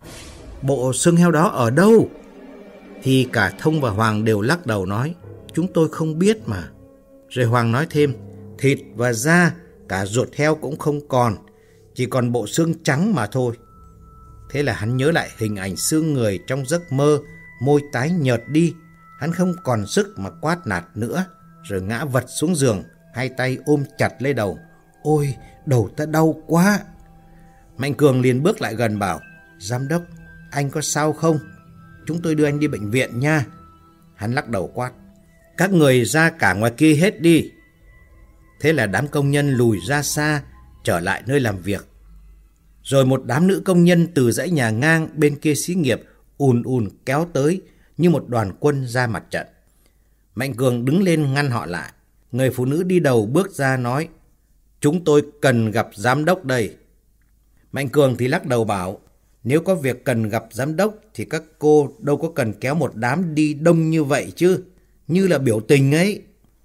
Bộ xương heo đó ở đâu? Thì cả Thông và Hoàng đều lắc đầu nói. Chúng tôi không biết mà. Rồi Hoàng nói thêm. Thịt và da, cả ruột heo cũng không còn. Chỉ còn bộ xương trắng mà thôi. Thế là hắn nhớ lại hình ảnh xương người trong giấc mơ. Môi tái nhợt đi. Hắn không còn sức mà quát nạt nữa. Rồi ngã vật xuống giường, hai tay ôm chặt lấy đầu. Ôi, đầu ta đau quá. Mạnh Cường liền bước lại gần bảo. Giám đốc, anh có sao không? Chúng tôi đưa anh đi bệnh viện nha. Hắn lắc đầu quát. Các người ra cả ngoài kia hết đi. Thế là đám công nhân lùi ra xa, trở lại nơi làm việc. Rồi một đám nữ công nhân từ dãy nhà ngang bên kia xí nghiệp ùn ùn kéo tới như một đoàn quân ra mặt trận. Mạnh Cường đứng lên ngăn họ lại. Người phụ nữ đi đầu bước ra nói. Chúng tôi cần gặp giám đốc đây. Mạnh Cường thì lắc đầu bảo. Nếu có việc cần gặp giám đốc thì các cô đâu có cần kéo một đám đi đông như vậy chứ. Như là biểu tình ấy.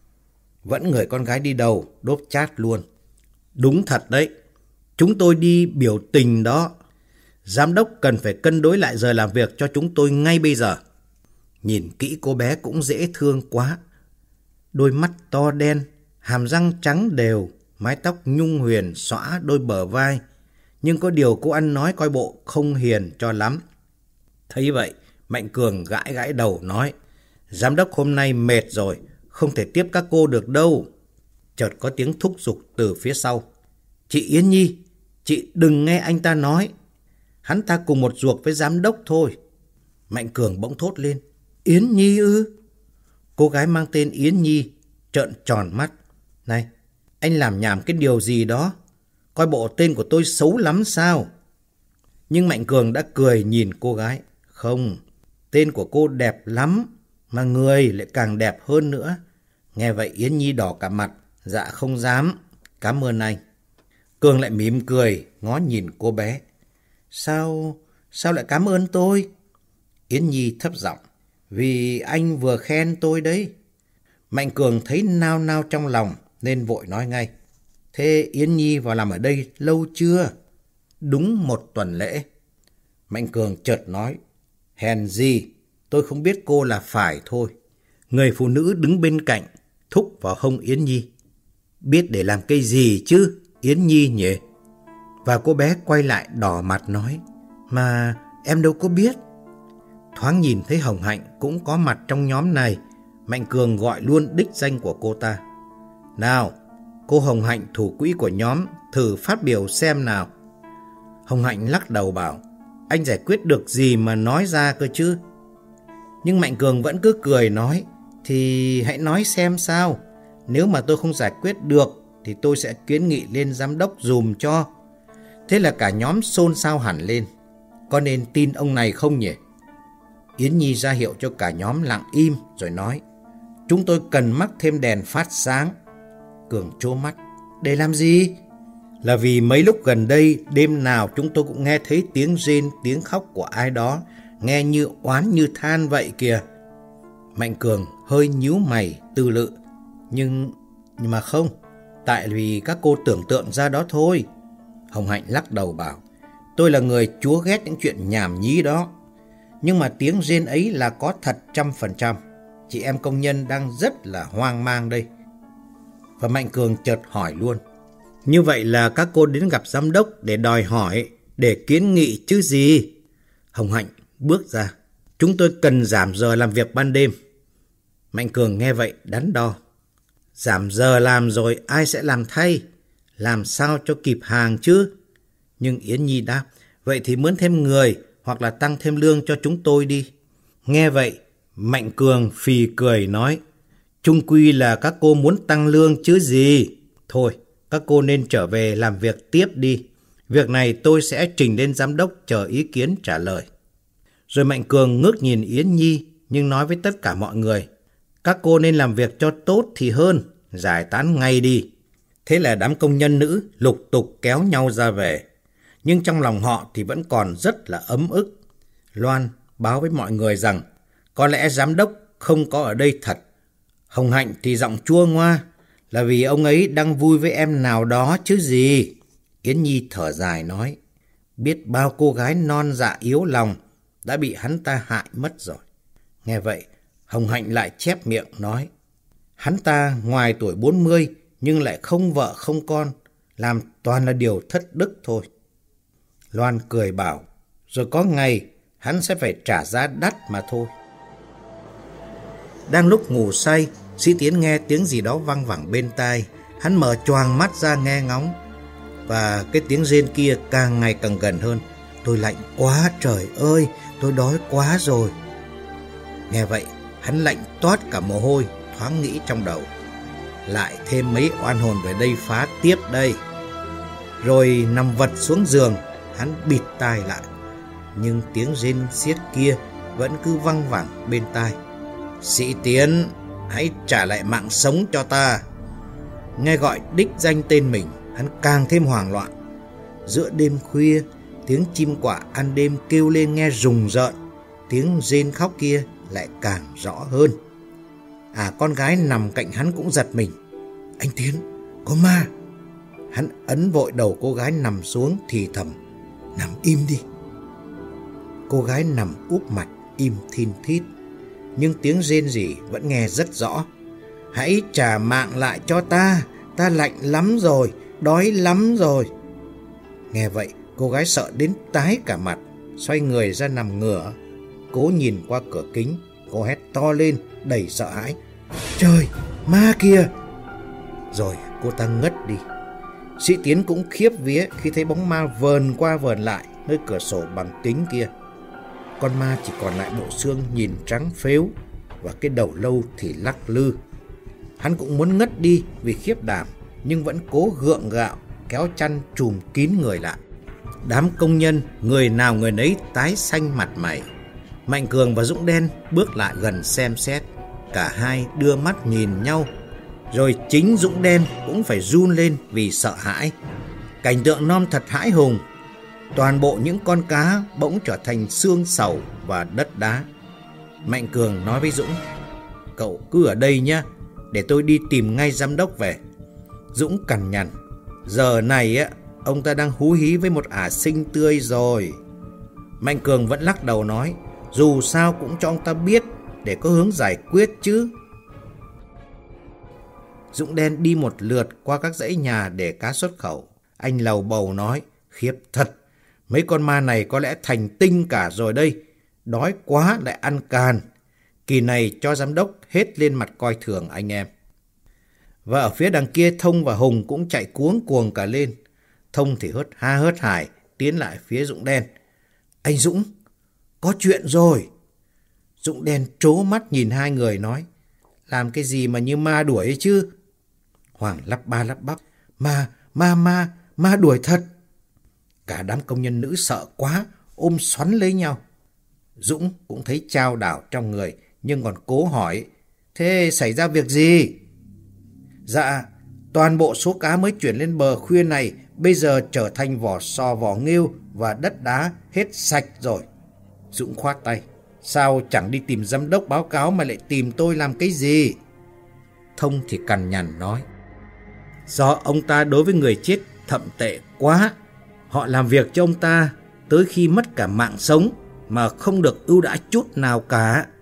Vẫn người con gái đi đầu đốp chát luôn. Đúng thật đấy. Chúng tôi đi biểu tình đó. Giám đốc cần phải cân đối lại giờ làm việc cho chúng tôi ngay bây giờ. Nhìn kỹ cô bé cũng dễ thương quá. Đôi mắt to đen, hàm răng trắng đều, mái tóc nhung huyền xõa đôi bờ vai. Nhưng có điều cô ăn nói coi bộ không hiền cho lắm. Thấy vậy, Mạnh Cường gãi gãi đầu nói. Giám đốc hôm nay mệt rồi, không thể tiếp các cô được đâu. Chợt có tiếng thúc giục từ phía sau. Chị Yến Nhi, chị đừng nghe anh ta nói. Hắn ta cùng một ruột với giám đốc thôi. Mạnh Cường bỗng thốt lên. Yến Nhi ư? Cô gái mang tên Yến Nhi trợn tròn mắt. Này, anh làm nhảm cái điều gì đó? Coi bộ tên của tôi xấu lắm sao? Nhưng Mạnh Cường đã cười nhìn cô gái. Không, tên của cô đẹp lắm, mà người lại càng đẹp hơn nữa. Nghe vậy Yến Nhi đỏ cả mặt. Dạ không dám, cảm ơn anh. Cường lại mỉm cười, ngó nhìn cô bé. Sao, sao lại cảm ơn tôi? Yến Nhi thấp giọng. Vì anh vừa khen tôi đấy. Mạnh Cường thấy nao nao trong lòng nên vội nói ngay. Thế Yến Nhi vào làm ở đây lâu chưa? Đúng một tuần lễ. Mạnh Cường chợt nói. Hèn gì, tôi không biết cô là phải thôi. Người phụ nữ đứng bên cạnh thúc vào hông Yến Nhi. Biết để làm cái gì chứ Yến Nhi nhỉ? Và cô bé quay lại đỏ mặt nói. Mà em đâu có biết. Thoáng nhìn thấy Hồng Hạnh cũng có mặt trong nhóm này. Mạnh Cường gọi luôn đích danh của cô ta. Nào, cô Hồng Hạnh thủ quỹ của nhóm, thử phát biểu xem nào. Hồng Hạnh lắc đầu bảo. Anh giải quyết được gì mà nói ra cơ chứ? Nhưng Mạnh Cường vẫn cứ cười nói. Thì hãy nói xem sao. Nếu mà tôi không giải quyết được thì tôi sẽ kiến nghị lên giám đốc dùm cho. Thế là cả nhóm xôn xao hẳn lên. Có nên tin ông này không nhỉ? Yến Nhi ra hiệu cho cả nhóm lặng im rồi nói. Chúng tôi cần mắc thêm đèn phát sáng. Cường trố mắt. Để làm gì? Là vì mấy lúc gần đây đêm nào chúng tôi cũng nghe thấy tiếng rên, tiếng khóc của ai đó. Nghe như oán như than vậy kìa. Mạnh Cường hơi nhíu mày tư lự. Nhưng, nhưng mà không. Tại vì các cô tưởng tượng ra đó thôi. Hồng Hạnh lắc đầu bảo. Tôi là người chúa ghét những chuyện nhảm nhí đó. Nhưng mà tiếng rên ấy là có thật trăm phần trăm. chị em công nhân đang rất là hoang mang đây. Và Mạnh Cường chợt hỏi luôn. Như vậy là các cô đến gặp giám đốc để đòi hỏi, để kiến nghị chứ gì? Hồng Hạnh bước ra. Chúng tôi cần giảm giờ làm việc ban đêm. Mạnh Cường nghe vậy đắn đo. Giảm giờ làm rồi ai sẽ làm thay? Làm sao cho kịp hàng chứ? Nhưng Yến Nhi đáp, vậy thì mướn thêm người hoặc là tăng thêm lương cho chúng tôi đi. Nghe vậy, Mạnh Cường phì cười nói, chung quy là các cô muốn tăng lương chứ gì. Thôi, các cô nên trở về làm việc tiếp đi. Việc này tôi sẽ trình lên giám đốc chờ ý kiến trả lời. Rồi Mạnh Cường ngước nhìn Yến Nhi nhưng nói với tất cả mọi người, các cô nên làm việc cho tốt thì hơn, giải tán ngay đi. Thế là đám công nhân nữ lục tục kéo nhau ra về. Nhưng trong lòng họ thì vẫn còn rất là ấm ức. Loan báo với mọi người rằng có lẽ giám đốc không có ở đây thật. Hồng Hạnh thì giọng chua ngoa, là vì ông ấy đang vui với em nào đó chứ gì. Yến Nhi thở dài nói, biết bao cô gái non dạ yếu lòng đã bị hắn ta hại mất rồi. Nghe vậy, Hồng Hạnh lại chép miệng nói, hắn ta ngoài tuổi bốn mươi nhưng lại không vợ không con, làm toàn là điều thất đức thôi. Loan cười bảo, rồi có ngày hắn sẽ phải trả giá đắt mà thôi. Đang lúc ngủ say, Sĩ Tiến nghe tiếng gì đó văng vẳng bên tai. Hắn mở choàng mắt ra nghe ngóng, và cái tiếng rên kia càng ngày càng gần hơn. Tôi lạnh quá trời ơi, tôi đói quá rồi. Nghe vậy, hắn lạnh toát cả mồ hôi, thoáng nghĩ trong đầu, lại thêm mấy oan hồn về đây phá tiếp đây. Rồi nằm vật xuống giường, hắn bịt tai lại, nhưng tiếng rên xiết kia vẫn cứ văng vẳng bên tai. Sĩ Tiến, hãy trả lại mạng sống cho ta. Nghe gọi đích danh tên mình, hắn càng thêm hoảng loạn. Giữa đêm khuya, tiếng chim quạ ăn đêm kêu lên nghe rùng rợn, tiếng rên khóc kia lại càng rõ hơn. À, con gái nằm cạnh hắn cũng giật mình. Anh Tiến, có ma. Hắn ấn vội đầu cô gái nằm xuống thì thầm, nằm im đi. Cô gái nằm úp mặt im thin thít, nhưng tiếng rên rỉ vẫn nghe rất rõ. Hãy trả mạng lại cho ta, ta lạnh lắm rồi, đói lắm rồi. Nghe vậy, cô gái sợ đến tái cả mặt, xoay người ra nằm ngửa, cố nhìn qua cửa kính. Cô hét to lên đầy sợ hãi, trời, ma kìa. Rồi cô ta ngất đi. Sĩ Tiến cũng khiếp vía khi thấy bóng ma vờn qua vờn lại nơi cửa sổ bằng kính kia. Con ma chỉ còn lại bộ xương nhìn trắng phếu, và cái đầu lâu thì lắc lư. Hắn cũng muốn ngất đi vì khiếp đảm, nhưng vẫn cố gượng gạo kéo chăn trùm kín người lại. Đám công nhân người nào người nấy tái xanh mặt mày. Mạnh Cường và Dũng Đen bước lại gần xem xét. Cả hai đưa mắt nhìn nhau, rồi chính Dũng Đen cũng phải run lên vì sợ hãi. Cảnh tượng non thật hãi hùng. Toàn bộ những con cá bỗng trở thành xương sầu và đất đá. Mạnh Cường nói với Dũng, cậu cứ ở đây nhé, để tôi đi tìm ngay giám đốc về. Dũng cằn nhằn, giờ này á, ông ta đang hú hí với một ả xinh tươi rồi. Mạnh Cường vẫn lắc đầu nói, dù sao cũng cho ông ta biết để có hướng giải quyết chứ. Dũng Đen đi một lượt qua các dãy nhà để cá xuất khẩu. Anh lầu bầu nói, khiếp thật, mấy con ma này có lẽ thành tinh cả rồi đây. Đói quá lại ăn càn. Kỳ này cho giám đốc hết lên mặt coi thường anh em. Và ở phía đằng kia, Thông và Hùng cũng chạy cuống cuồng cả lên. Thông thì hớt ha hớt hải tiến lại phía Dũng Đen. Anh Dũng, có chuyện rồi. Dũng Đen trố mắt nhìn hai người nói, làm cái gì mà như ma đuổi ấy chứ. Hoàng lắp ba lắp bắp, ma, ma, ma, ma đuổi thật. Cả đám công nhân nữ sợ quá, ôm xoắn lấy nhau. Dũng cũng thấy chao đảo trong người, nhưng còn cố hỏi, thế xảy ra việc gì? Dạ, toàn bộ số cá mới chuyển lên bờ khuya này bây giờ trở thành vỏ sò vỏ nghêu và đất đá hết sạch rồi. Dũng khoát tay, sao chẳng đi tìm giám đốc báo cáo mà lại tìm tôi làm cái gì? Thông thì cằn nhằn nói, do ông ta đối với người chết thậm tệ quá. Họ làm việc cho ông ta tới khi mất cả mạng sống mà không được ưu đãi chút nào cả.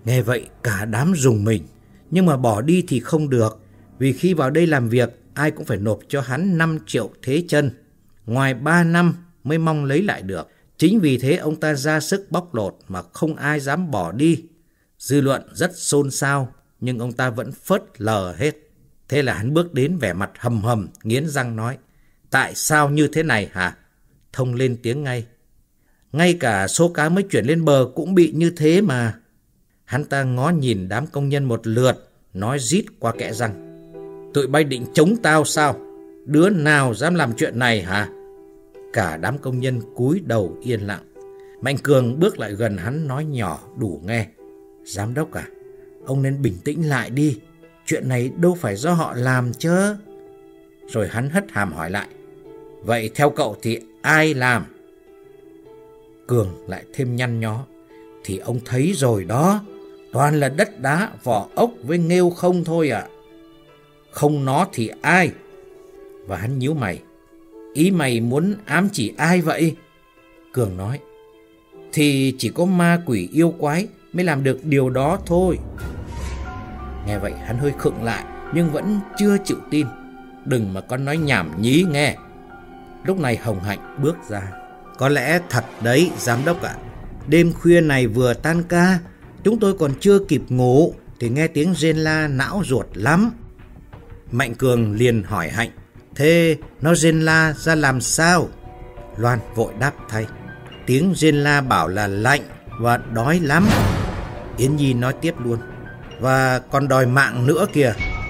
Nghe vậy cả đám rùng mình, nhưng mà bỏ đi thì không được, vì khi vào đây làm việc ai cũng phải nộp cho hắn năm triệu thế chân, ngoài ba năm mới mong lấy lại được. Chính vì thế ông ta ra sức bóc lột mà không ai dám bỏ đi. Dư luận rất xôn xao, nhưng ông ta vẫn phớt lờ hết. Thế là hắn bước đến vẻ mặt hầm hầm, nghiến răng nói: tại sao như thế này hả? Thông lên tiếng ngay: ngay cả số cá mới chuyển lên bờ cũng bị như thế mà. Hắn ta ngó nhìn đám công nhân một lượt, nói rít qua kẽ răng: tụi bay định chống tao sao? Đứa nào dám làm chuyện này hả? Cả đám công nhân cúi đầu yên lặng. Mạnh Cường bước lại gần hắn nói nhỏ đủ nghe: giám đốc à, ông nên bình tĩnh lại đi. Chuyện này đâu phải do họ làm chứ. Rồi hắn hất hàm hỏi lại: vậy theo cậu thì ai làm? Cường lại thêm nhăn nhó: thì ông thấy rồi đó, toàn là đất đá, vỏ ốc với nghêu không thôi ạ. À. Không nó thì ai? Và hắn nhíu mày: ý mày muốn ám chỉ ai vậy? Cường nói: thì chỉ có ma quỷ yêu quái mới làm được điều đó thôi. Nghe vậy hắn hơi khựng lại, nhưng vẫn chưa chịu tin. Đừng mà con nói nhảm nhí nghe. Lúc này Hồng Hạnh bước ra: có lẽ thật đấy giám đốc ạ. Đêm khuya này vừa tan ca, chúng tôi còn chưa kịp ngủ thì nghe tiếng rên la não ruột lắm. Mạnh Cường liền hỏi Hạnh: thế nó rên la ra làm sao? Loan vội đáp thay: tiếng rên la bảo là lạnh và đói lắm. Yến Nhi nói tiếp luôn: và còn đòi mạng nữa kìa.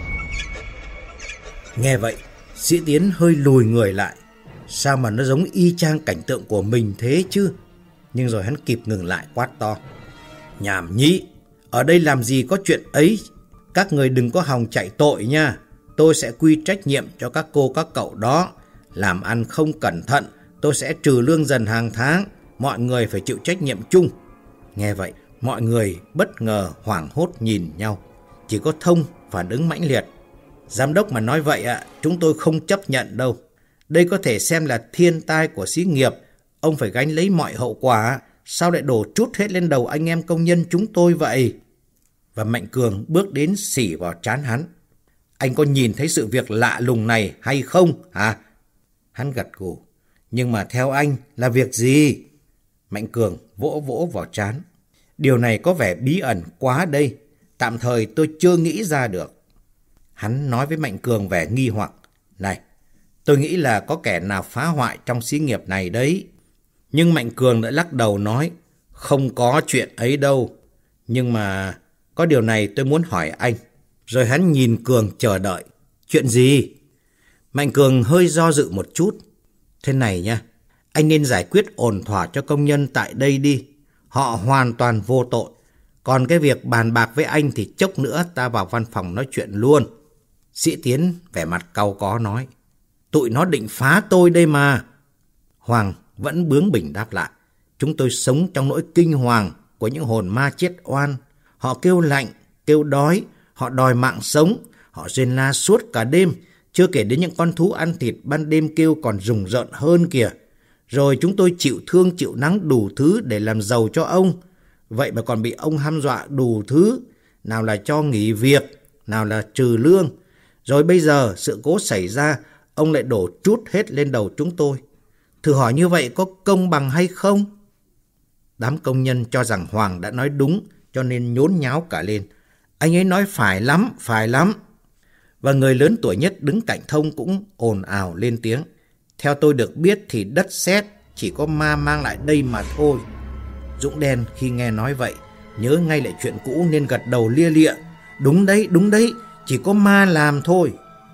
Nghe vậy Sĩ Tiến hơi lùi người lại. Sao mà nó giống y chang cảnh tượng của mình thế chứ? Nhưng rồi hắn kịp ngừng lại quát to: nhảm nhí, ở đây làm gì có chuyện ấy. Các người đừng có hòng chạy tội nha. Tôi sẽ quy trách nhiệm cho các cô các cậu đó. Làm ăn không cẩn thận, tôi sẽ trừ lương dần hàng tháng. Mọi người phải chịu trách nhiệm chung. Nghe vậy mọi người bất ngờ hoảng hốt nhìn nhau. Chỉ có Thông phản ứng mãnh liệt: giám đốc mà nói vậy ạ, chúng tôi không chấp nhận đâu. Đây có thể xem là thiên tai của xí nghiệp. Ông phải gánh lấy mọi hậu quả. Sao lại đổ trút hết lên đầu anh em công nhân chúng tôi vậy? Và Mạnh Cường bước đến xỉ vào trán hắn: anh có nhìn thấy sự việc lạ lùng này hay không hả? Hắn gật gù: nhưng mà theo anh là việc gì? Mạnh Cường vỗ vỗ vào trán: điều này có vẻ bí ẩn quá đây. Tạm thời tôi chưa nghĩ ra được. Hắn nói với Mạnh Cường vẻ nghi hoặc: này, tôi nghĩ là có kẻ nào phá hoại trong xí nghiệp này đấy. Nhưng Mạnh Cường đã lắc đầu nói: không có chuyện ấy đâu. Nhưng mà có điều này tôi muốn hỏi anh. Rồi hắn nhìn Cường chờ đợi. Chuyện gì? Mạnh Cường hơi do dự một chút. Thế này nha, anh nên giải quyết ổn thỏa cho công nhân tại đây đi. Họ hoàn toàn vô tội. Còn cái việc bàn bạc với anh thì chốc nữa ta vào văn phòng nói chuyện luôn. Sĩ Tiến vẻ mặt cau có nói: tụi nó định phá tôi đây mà. Hoàng vẫn bướng bỉnh đáp lại: chúng tôi sống trong nỗi kinh hoàng của những hồn ma chết oan. Họ kêu lạnh, kêu đói, họ đòi mạng sống, họ rên la suốt cả đêm. Chưa kể đến những con thú ăn thịt ban đêm kêu còn rùng rợn hơn kìa. Rồi chúng tôi chịu thương chịu nắng đủ thứ để làm giàu cho ông. Vậy mà còn bị ông hăm dọa đủ thứ. Nào là cho nghỉ việc, nào là trừ lương. Rồi bây giờ sự cố xảy ra, ông lại đổ trút hết lên đầu chúng tôi. Thử hỏi như vậy có công bằng hay không? Đám công nhân cho rằng Hoàng đã nói đúng, cho nên nhốn nháo cả lên. Anh ấy nói phải lắm, phải lắm. Và người lớn tuổi nhất đứng cạnh Thông cũng ồn ào lên tiếng: theo tôi được biết thì đất sét chỉ có ma mang lại đây mà thôi. Dũng Đen khi nghe nói vậy nhớ ngay lại chuyện cũ nên gật đầu lia lịa: đúng đấy, đúng đấy, chỉ có ma làm thôi.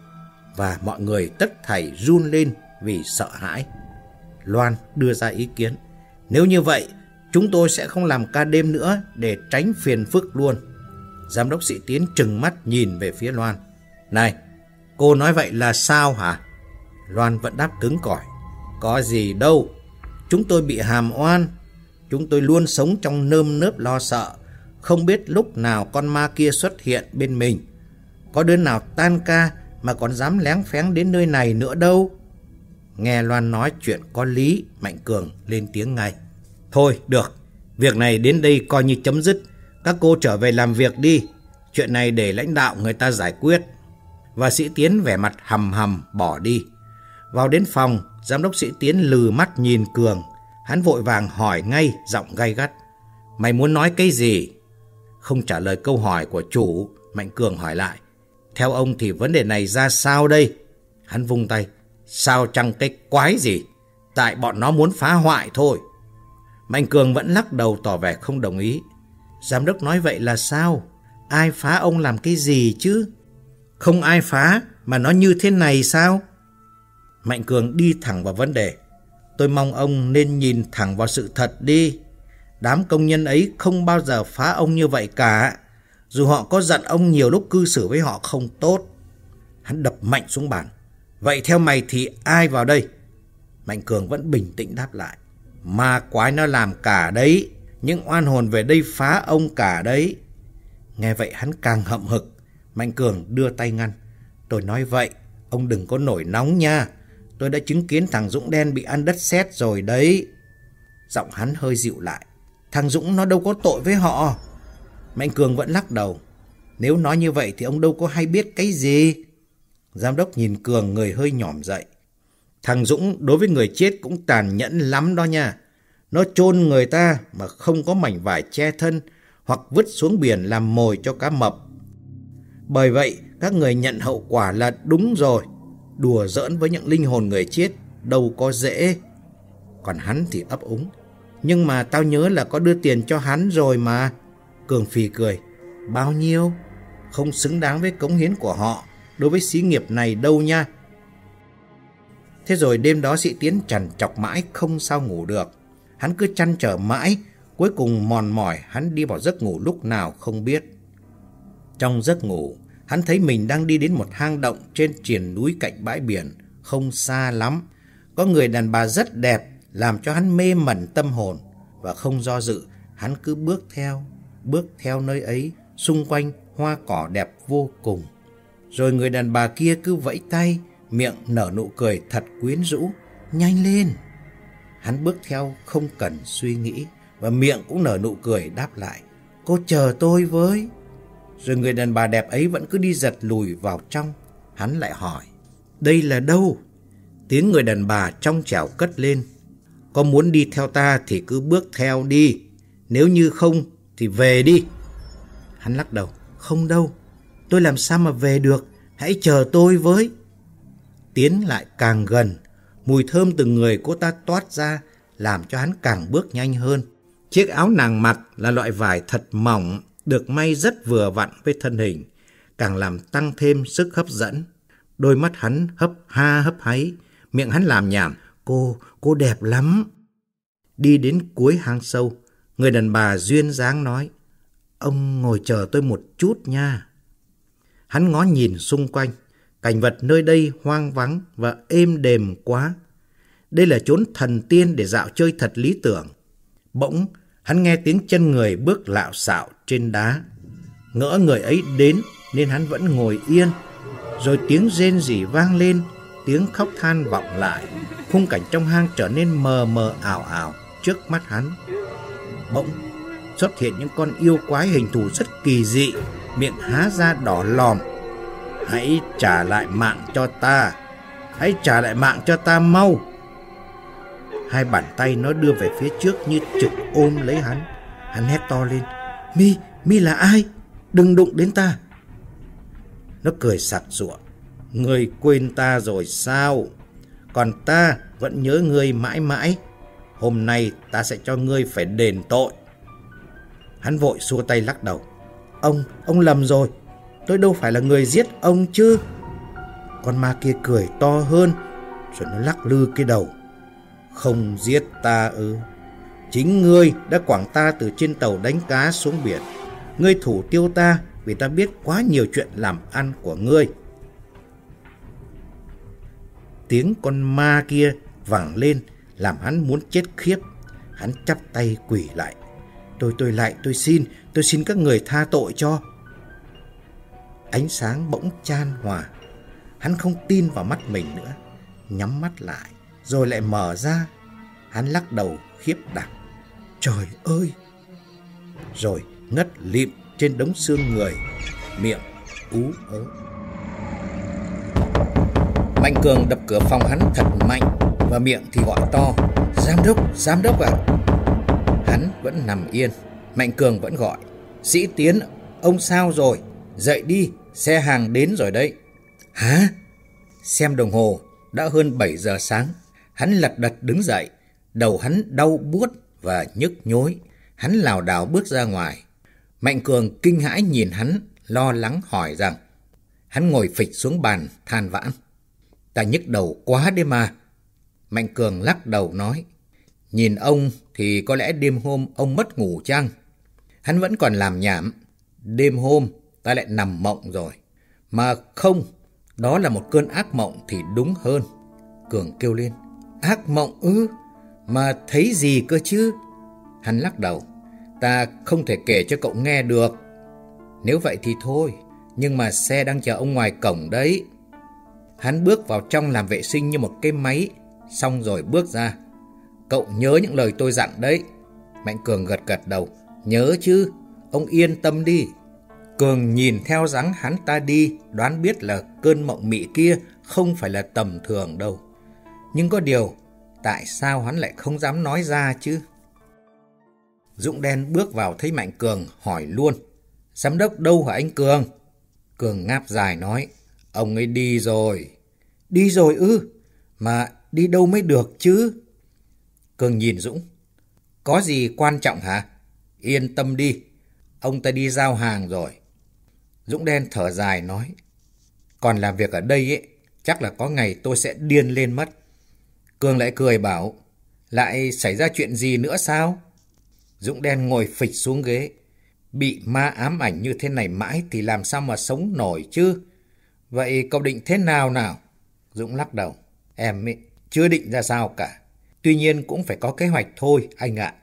Và mọi người tất thảy run lên vì sợ hãi. Loan đưa ra ý kiến: nếu như vậy chúng tôi sẽ không làm ca đêm nữa để tránh phiền phức luôn. Giám đốc Sĩ Tiến trừng mắt nhìn về phía Loan: này, cô nói vậy là sao hả? Loan vẫn đáp cứng cỏi: có gì đâu, chúng tôi bị hàm oan. Chúng tôi luôn sống trong nơm nớp lo sợ, không biết lúc nào con ma kia xuất hiện bên mình. Có đứa nào tan ca mà còn dám léng phéng đến nơi này nữa đâu. Nghe Loan nói chuyện có lý, Mạnh Cường lên tiếng ngay: thôi được, việc này đến đây coi như chấm dứt. Các cô trở về làm việc đi, chuyện này để lãnh đạo người ta giải quyết. Và Sĩ Tiến vẻ mặt hầm hầm bỏ đi. Vào đến phòng, giám đốc Sĩ Tiến lừ mắt nhìn Cường. Hắn vội vàng hỏi ngay, giọng gay gắt. Mày muốn nói cái gì? Không trả lời câu hỏi của chủ, Mạnh Cường hỏi lại. Theo ông thì vấn đề này ra sao đây? Hắn vung tay. Sao chăng cái quái gì? Tại bọn nó muốn phá hoại thôi. Mạnh Cường vẫn lắc đầu tỏ vẻ không đồng ý. Giám đốc nói vậy là sao? Ai phá ông làm cái gì chứ? Không ai phá, mà nó như thế này sao? Mạnh Cường đi thẳng vào vấn đề. Tôi mong ông nên nhìn thẳng vào sự thật đi. Đám công nhân ấy không bao giờ phá ông như vậy cả. Dù họ có giận ông nhiều lúc cư xử với họ không tốt. Hắn đập mạnh xuống bàn. Vậy theo mày thì ai vào đây? Mạnh Cường vẫn bình tĩnh đáp lại. Ma quái nó làm cả đấy. Những oan hồn về đây phá ông cả đấy. Nghe vậy hắn càng hậm hực. Mạnh Cường đưa tay ngăn. Tôi nói vậy, ông đừng có nổi nóng nha. Tôi đã chứng kiến thằng Dũng đen bị ăn đất sét rồi đấy. Giọng hắn hơi dịu lại. Thằng Dũng nó đâu có tội với họ. Mạnh Cường vẫn lắc đầu. Nếu nói như vậy thì ông đâu có hay biết cái gì. Giám đốc nhìn Cường, người hơi nhỏm dậy. Thằng Dũng đối với người chết cũng tàn nhẫn lắm đó nha. Nó chôn người ta mà không có mảnh vải che thân, hoặc vứt xuống biển làm mồi cho cá mập. Bởi vậy các người nhận hậu quả là đúng rồi. Đùa giỡn với những linh hồn người chết đâu có dễ. Còn hắn thì ấp úng. Nhưng mà tao nhớ là có đưa tiền cho hắn rồi mà. Cường phì cười. Bao nhiêu? Không xứng đáng với cống hiến của họ đối với xí nghiệp này đâu nha. Thế rồi đêm đó Sĩ Tiến trằn trọc mãi không sao ngủ được. Hắn cứ trăn trở mãi. Cuối cùng mòn mỏi hắn đi vào giấc ngủ lúc nào không biết. Trong giấc ngủ, hắn thấy mình đang đi đến một hang động trên triền núi cạnh bãi biển, không xa lắm. Có người đàn bà rất đẹp, làm cho hắn mê mẩn tâm hồn. Và không do dự, hắn cứ bước theo, bước theo nơi ấy, xung quanh hoa cỏ đẹp vô cùng. Rồi người đàn bà kia cứ vẫy tay, miệng nở nụ cười thật quyến rũ. Nhanh lên! Hắn bước theo không cần suy nghĩ, và miệng cũng nở nụ cười đáp lại. Cô chờ tôi với. Rồi người đàn bà đẹp ấy vẫn cứ đi giật lùi vào trong. Hắn lại hỏi. Đây là đâu? Tiếng người đàn bà trong trẻo cất lên. Có muốn đi theo ta thì cứ bước theo đi. Nếu như không thì về đi. Hắn lắc đầu. Không đâu. Tôi làm sao mà về được. Hãy chờ tôi với. Tiến lại càng gần. Mùi thơm từ người cô ta toát ra, làm cho hắn càng bước nhanh hơn. Chiếc áo nàng mặc là loại vải thật mỏng, được may rất vừa vặn với thân hình, càng làm tăng thêm sức hấp dẫn. Đôi mắt hắn hấp ha hấp háy, miệng hắn làm nhảm. Cô, cô đẹp lắm. Đi đến cuối hang sâu, người đàn bà duyên dáng nói. Ông ngồi chờ tôi một chút nha. Hắn ngó nhìn xung quanh. Cảnh vật nơi đây hoang vắng và êm đềm quá. Đây là chốn thần tiên để dạo chơi thật lý tưởng. Bỗng, hắn nghe tiếng chân người bước lạo xạo trên đá. Ngỡ người ấy đến nên hắn vẫn ngồi yên. Rồi tiếng rên rỉ vang lên, tiếng khóc than vọng lại. Khung cảnh trong hang trở nên mờ mờ ảo ảo trước mắt hắn. Bỗng, xuất hiện những con yêu quái hình thù rất kỳ dị, miệng há ra đỏ lòm. Hãy trả lại mạng cho ta. Hãy trả lại mạng cho ta mau. Hai bàn tay nó đưa về phía trước như trực ôm lấy hắn. Hắn hét to lên. Mi, Mi là ai? Đừng đụng đến ta. Nó cười sặc sụa. Ngươi quên ta rồi sao? Còn ta vẫn nhớ ngươi mãi mãi. Hôm nay ta sẽ cho ngươi phải đền tội. Hắn vội xua tay lắc đầu. Ông, ông lầm rồi. Tôi đâu phải là người giết ông chứ. Con ma kia cười to hơn, rồi nó lắc lư cái đầu. Không giết ta ư? Chính ngươi đã quẳng ta từ trên tàu đánh cá xuống biển. Ngươi thủ tiêu ta vì ta biết quá nhiều chuyện làm ăn của ngươi. Tiếng con ma kia vẳng lên làm hắn muốn chết khiếp. Hắn chắp tay quỳ lại. Tôi tôi lại tôi xin, tôi xin các người tha tội cho. Ánh sáng bỗng chan hòa. Hắn không tin vào mắt mình nữa. Nhắm mắt lại rồi lại mở ra. Hắn lắc đầu khiếp đảm. Trời ơi! Rồi ngất lịm trên đống xương người, miệng ú ớ. Mạnh Cường đập cửa phòng hắn thật mạnh, và miệng thì gọi to: "Giám đốc, giám đốc ạ!" Hắn vẫn nằm yên. Mạnh Cường vẫn gọi: "Sĩ Tiến, ông sao rồi? Dậy đi, xe hàng đến rồi đấy." "Hả?" Xem đồng hồ, đã hơn bảy giờ sáng. Hắn lật đật đứng dậy, đầu hắn đau buốt và nhức nhối. Hắn lảo đảo bước ra ngoài. Mạnh Cường kinh hãi nhìn hắn, lo lắng hỏi rằng. Hắn ngồi phịch xuống bàn, than vãn: "Ta nhức đầu quá đấy mà." Mạnh Cường lắc đầu nói: "Nhìn ông thì có lẽ đêm hôm ông mất ngủ chăng?" Hắn vẫn còn làm nhảm: "Đêm hôm ta lại nằm mộng rồi." "Mà không, đó là một cơn ác mộng thì đúng hơn." Cường kêu lên: "Ác mộng ư? Mà thấy gì cơ chứ?" Hắn lắc đầu: "Ta không thể kể cho cậu nghe được." "Nếu vậy thì thôi, nhưng mà xe đang chờ ông ngoài cổng đấy." Hắn bước vào trong làm vệ sinh như một cái máy, xong rồi bước ra. "Cậu nhớ những lời tôi dặn đấy." Mạnh Cường gật gật đầu: "Nhớ chứ, ông yên tâm đi." Cường nhìn theo dáng hắn ta đi, đoán biết là cơn mộng mị kia không phải là tầm thường đâu. Nhưng có điều, tại sao hắn lại không dám nói ra chứ? Dũng Đen bước vào thấy Mạnh Cường, hỏi luôn: "Giám đốc đâu hả anh Cường?" Cường ngáp dài nói: "Ông ấy đi rồi." "Đi rồi ư? Mà đi đâu mới được chứ?" Cường nhìn Dũng: "Có gì quan trọng hả?" "Yên tâm đi, ông ta đi giao hàng rồi." Dũng Đen thở dài nói: "Còn làm việc ở đây ấy, chắc là có ngày tôi sẽ điên lên mất." Cường lại cười bảo: "Lại xảy ra chuyện gì nữa sao?" Dũng Đen ngồi phịch xuống ghế: "Bị ma ám ảnh như thế này mãi thì làm sao mà sống nổi chứ. Vậy cậu định thế nào nào?" Dũng lắc đầu: "Em ấy chưa định ra sao cả. Tuy nhiên cũng phải có kế hoạch thôi anh ạ."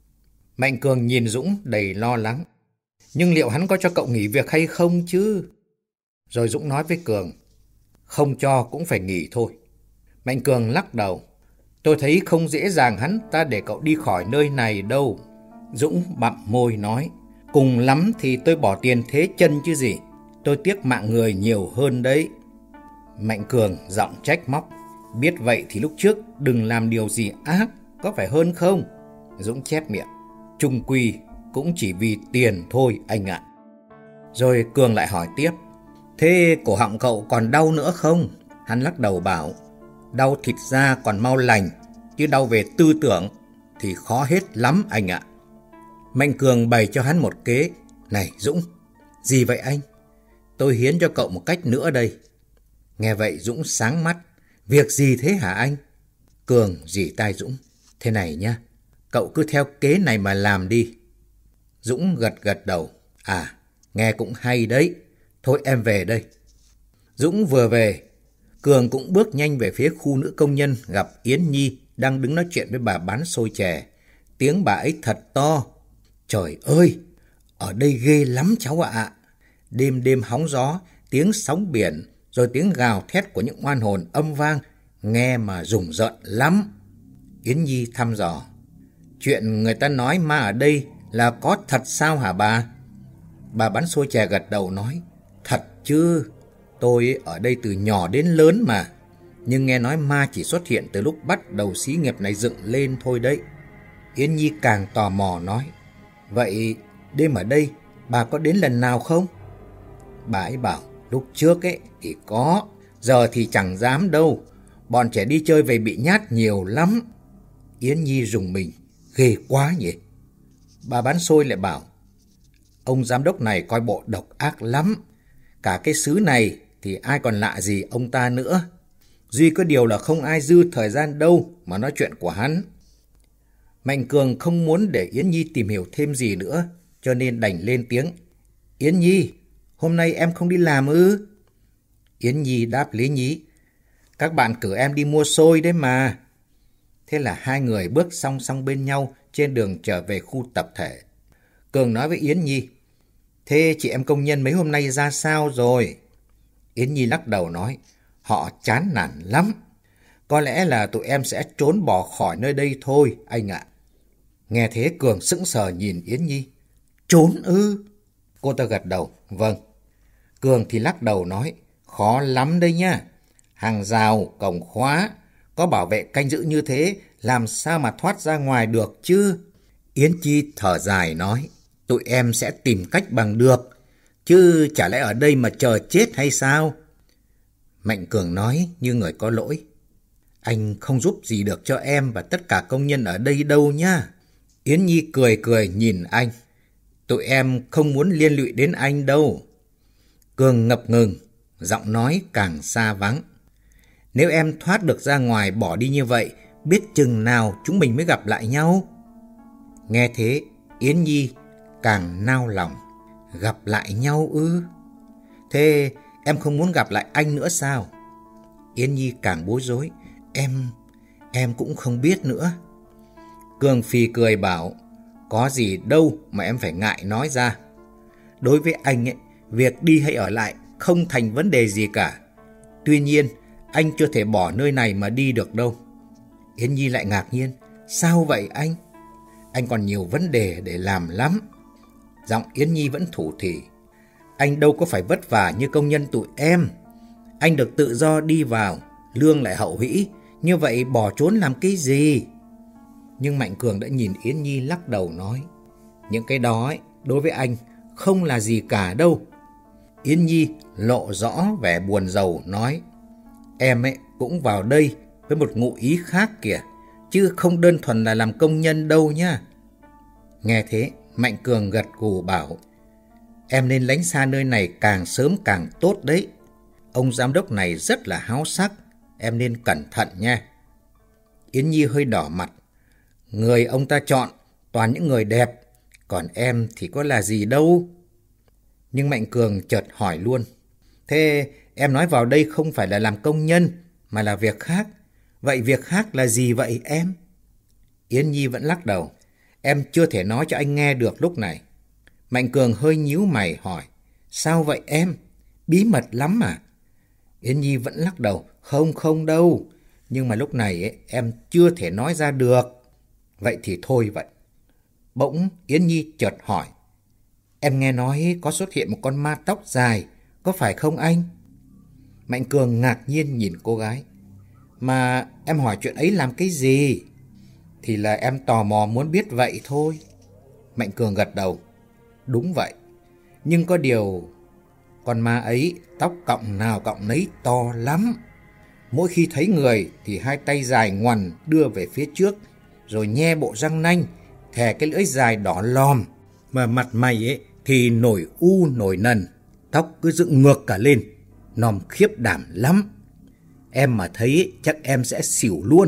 Mạnh Cường nhìn Dũng đầy lo lắng: "Nhưng liệu hắn có cho cậu nghỉ việc hay không chứ?" Rồi Dũng nói với Cường: "Không cho cũng phải nghỉ thôi." Mạnh Cường lắc đầu: "Tôi thấy không dễ dàng hắn ta để cậu đi khỏi nơi này đâu." Dũng bặm môi nói: "Cùng lắm thì tôi bỏ tiền thế chân chứ gì. Tôi tiếc mạng người nhiều hơn đấy." Mạnh Cường giọng trách móc: "Biết vậy thì lúc trước đừng làm điều gì ác, có phải hơn không?" Dũng chép miệng: "Chung quy cũng chỉ vì tiền thôi anh ạ." Rồi Cường lại hỏi tiếp: "Thế cổ họng cậu còn đau nữa không?" Hắn lắc đầu bảo: "Đau thịt da còn mau lành, chứ đau về tư tưởng thì khó hết lắm anh ạ." Mạnh Cường bày cho hắn một kế: "Này Dũng." "Gì vậy anh?" "Tôi hiến cho cậu một cách nữa đây." Nghe vậy Dũng sáng mắt: "Việc gì thế hả anh?" Cường rỉ tai Dũng: "Thế này nhá, cậu cứ theo kế này mà làm đi." Dũng gật gật đầu: "À, nghe cũng hay đấy. Thôi em về đây." Dũng vừa về, Cường cũng bước nhanh về phía khu nữ công nhân, gặp Yến Nhi đang đứng nói chuyện với bà bán xôi chè. Tiếng bà ấy thật to: "Trời ơi, ở đây ghê lắm cháu ạ. À. Đêm đêm hóng gió, tiếng sóng biển, rồi tiếng gào thét của những oan hồn âm vang, nghe mà rùng rợn lắm." Yến Nhi thăm dò: "Chuyện người ta nói ma ở đây là có thật sao hả bà?" Bà bán xôi chè gật đầu nói: "Thật chứ, tôi ở đây từ nhỏ đến lớn mà. Nhưng nghe nói ma chỉ xuất hiện từ lúc bắt đầu xí nghiệp này dựng lên thôi đấy." Yến Nhi càng tò mò nói: "Vậy đêm ở đây bà có đến lần nào không?" Bà ấy bảo: "Lúc trước ấy thì có, giờ thì chẳng dám đâu. Bọn trẻ đi chơi về bị nhát nhiều lắm." Yến Nhi rùng mình: "Ghê quá nhỉ." Bà bán xôi lại bảo: "Ông giám đốc này coi bộ độc ác lắm. Cả cái xứ này thì ai còn lạ gì ông ta nữa. Duy có điều là không ai dư thời gian đâu mà nói chuyện của hắn." Mạnh Cường không muốn để Yến Nhi tìm hiểu thêm gì nữa, cho nên đành lên tiếng: "Yến Nhi, hôm nay em không đi làm ư?" Yến Nhi đáp lý nhí: "Các bạn cử em đi mua xôi đấy mà." Thế là hai người bước song song bên nhau trên đường trở về khu tập thể. Cường nói với Yến Nhi: "Thế chị em công nhân mấy hôm nay ra sao rồi?" Yến Nhi lắc đầu nói: "Họ chán nản lắm. Có lẽ là tụi em sẽ trốn bỏ khỏi nơi đây thôi anh ạ." Nghe thế Cường sững sờ nhìn Yến Nhi: Trốn ư? Cô ta gật đầu, vâng. Cường thì lắc đầu nói, khó lắm đây nha. Hàng rào, cổng khóa, có bảo vệ canh giữ như thế, làm sao mà thoát ra ngoài được chứ? Yến Chi thở dài nói, tụi em sẽ tìm cách bằng được, chứ chả lẽ ở đây mà chờ chết hay sao? Mạnh Cường nói như người có lỗi, anh không giúp gì được cho em và tất cả công nhân ở đây đâu nhá. Yến Nhi cười cười nhìn anh, tụi em không muốn liên lụy đến anh đâu. Cường ngập ngừng, giọng nói càng xa vắng. Nếu em thoát được ra ngoài bỏ đi như vậy, biết chừng nào chúng mình mới gặp lại nhau. Nghe thế, Yến Nhi càng nao lòng. Gặp lại nhau ư? Thế em không muốn gặp lại anh nữa sao? Yến Nhi càng bối rối. Em, em cũng không biết nữa. Cường phì cười bảo, có gì đâu mà em phải ngại nói ra. Đối với anh ấy, việc đi hay ở lại không thành vấn đề gì cả. Tuy nhiên, anh chưa thể bỏ nơi này mà đi được đâu. Yến Nhi lại ngạc nhiên. Sao vậy anh? Anh còn nhiều vấn đề để làm lắm. Giọng Yến Nhi vẫn thủ thỉ. Anh đâu có phải vất vả như công nhân tụi em. Anh được tự do đi vào, lương lại hậu hĩ. Như vậy bỏ trốn làm cái gì? Nhưng Mạnh Cường đã nhìn Yến Nhi lắc đầu nói, những cái đó ấy, đối với anh không là gì cả đâu. Yến Nhi lộ rõ vẻ buồn rầu nói, em ấy cũng vào đây với một ngụ ý khác kìa, chứ không đơn thuần là làm công nhân đâu nhá. Nghe thế, Mạnh Cường gật gù bảo, em nên lánh xa nơi này càng sớm càng tốt đấy. Ông giám đốc này rất là háo sắc, em nên cẩn thận nha. Yến Nhi hơi đỏ mặt. Người ông ta chọn toàn những người đẹp, còn em thì có là gì đâu. Nhưng Mạnh Cường chợt hỏi luôn, thế em nói vào đây không phải là làm công nhân, mà là việc khác. Vậy việc khác là gì vậy em? Yến Nhi vẫn lắc đầu. Em chưa thể nói cho anh nghe được lúc này. Mạnh Cường hơi nhíu mày hỏi, sao vậy em? Bí mật lắm à? Yến Nhi vẫn lắc đầu, không không đâu. Nhưng mà lúc này ấy, em chưa thể nói ra được. Vậy thì thôi vậy. Bỗng Yến Nhi chợt hỏi, em nghe nói có xuất hiện một con ma tóc dài, có phải không anh? Mạnh Cường ngạc nhiên nhìn cô gái. Mà em hỏi chuyện ấy làm cái gì? Thì là em tò mò muốn biết vậy thôi. Mạnh Cường gật đầu. Đúng vậy. Nhưng có điều, con ma ấy tóc cọng nào cọng nấy to lắm. Mỗi khi thấy người thì hai tay dài ngoằn đưa về phía trước, rồi nhe bộ răng nanh, thè cái lưỡi dài đỏ lòm. Mà mặt mày ấy thì nổi u nổi nần, tóc cứ dựng ngược cả lên, nòm khiếp đảm lắm. Em mà thấy ấy, chắc em sẽ xỉu luôn.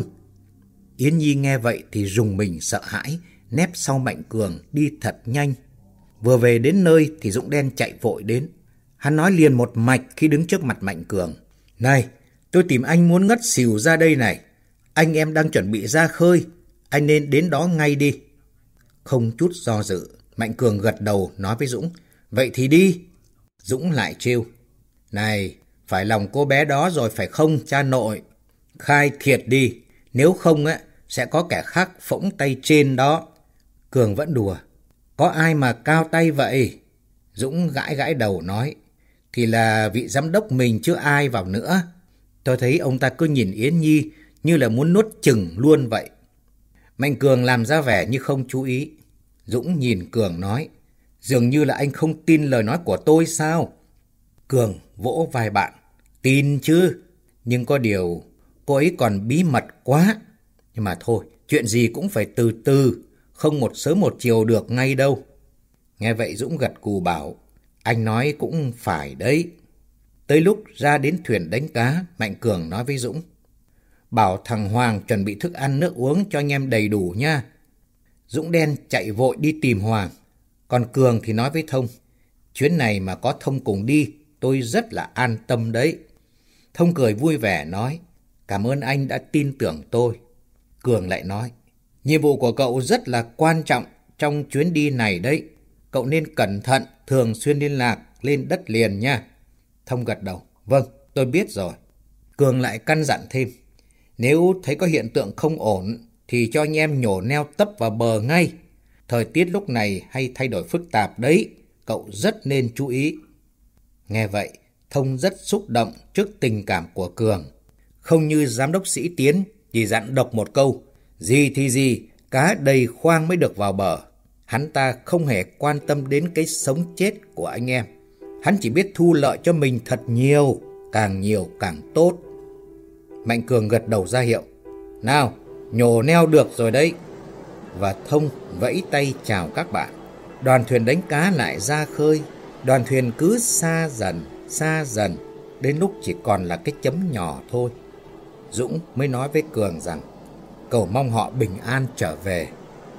Yến Nhi nghe vậy thì rùng mình sợ hãi, nép sau Mạnh Cường đi thật nhanh. Vừa về đến nơi thì Dũng Đen chạy vội đến. Hắn nói liền một mạch khi đứng trước mặt Mạnh Cường. Này, tôi tìm anh muốn ngất xỉu ra đây này. Anh em đang chuẩn bị ra khơi, anh nên đến đó ngay đi. Không chút do dự, Mạnh Cường gật đầu nói với Dũng, vậy thì đi. Dũng lại trêu, này, phải lòng cô bé đó rồi phải không cha nội? Khai thiệt đi, nếu không á sẽ có kẻ khác phỗng tay trên đó. Cường vẫn đùa, có ai mà cao tay vậy? Dũng gãi gãi đầu nói, thì là vị giám đốc mình chứ ai vào nữa. Tôi thấy ông ta cứ nhìn Yến Nhi như là muốn nuốt chửng luôn vậy. Mạnh Cường làm ra vẻ như không chú ý. Dũng nhìn Cường nói, dường như là anh không tin lời nói của tôi sao? Cường vỗ vai bạn, tin chứ, nhưng có điều cô ấy còn bí mật quá. Nhưng mà thôi, chuyện gì cũng phải từ từ, không một sớm một chiều được ngay đâu. Nghe vậy Dũng gật gù bảo, anh nói cũng phải đấy. Tới lúc ra đến thuyền đánh cá, Mạnh Cường nói với Dũng, bảo thằng Hoàng chuẩn bị thức ăn nước uống cho anh em đầy đủ nha. Dũng Đen chạy vội đi tìm Hoàng, còn Cường thì nói với Thông, chuyến này mà có Thông cùng đi, tôi rất là an tâm đấy. Thông cười vui vẻ nói, cảm ơn anh đã tin tưởng tôi. Cường lại nói, nhiệm vụ của cậu rất là quan trọng trong chuyến đi này đấy. Cậu nên cẩn thận, thường xuyên liên lạc lên đất liền nha. Thông gật đầu, vâng, tôi biết rồi. Cường lại căn dặn thêm, nếu thấy có hiện tượng không ổn thì cho anh em nhổ neo tấp vào bờ ngay. Thời tiết lúc này hay thay đổi phức tạp đấy, cậu rất nên chú ý. Nghe vậy, Thông rất xúc động trước tình cảm của Cường. Không như giám đốc Sĩ Tiến chỉ dặn độc một câu, gì thì gì, cá đầy khoang mới được vào bờ. Hắn ta không hề quan tâm đến cái sống chết của anh em. Hắn chỉ biết thu lợi cho mình thật nhiều, càng nhiều càng tốt. Mạnh Cường gật đầu ra hiệu. Nào, nhổ neo được rồi đấy. Và Thông vẫy tay chào các bạn. Đoàn thuyền đánh cá lại ra khơi. Đoàn thuyền cứ xa dần, xa dần, đến lúc chỉ còn là cái chấm nhỏ thôi. Dũng mới nói với Cường rằng cầu mong họ bình an trở về.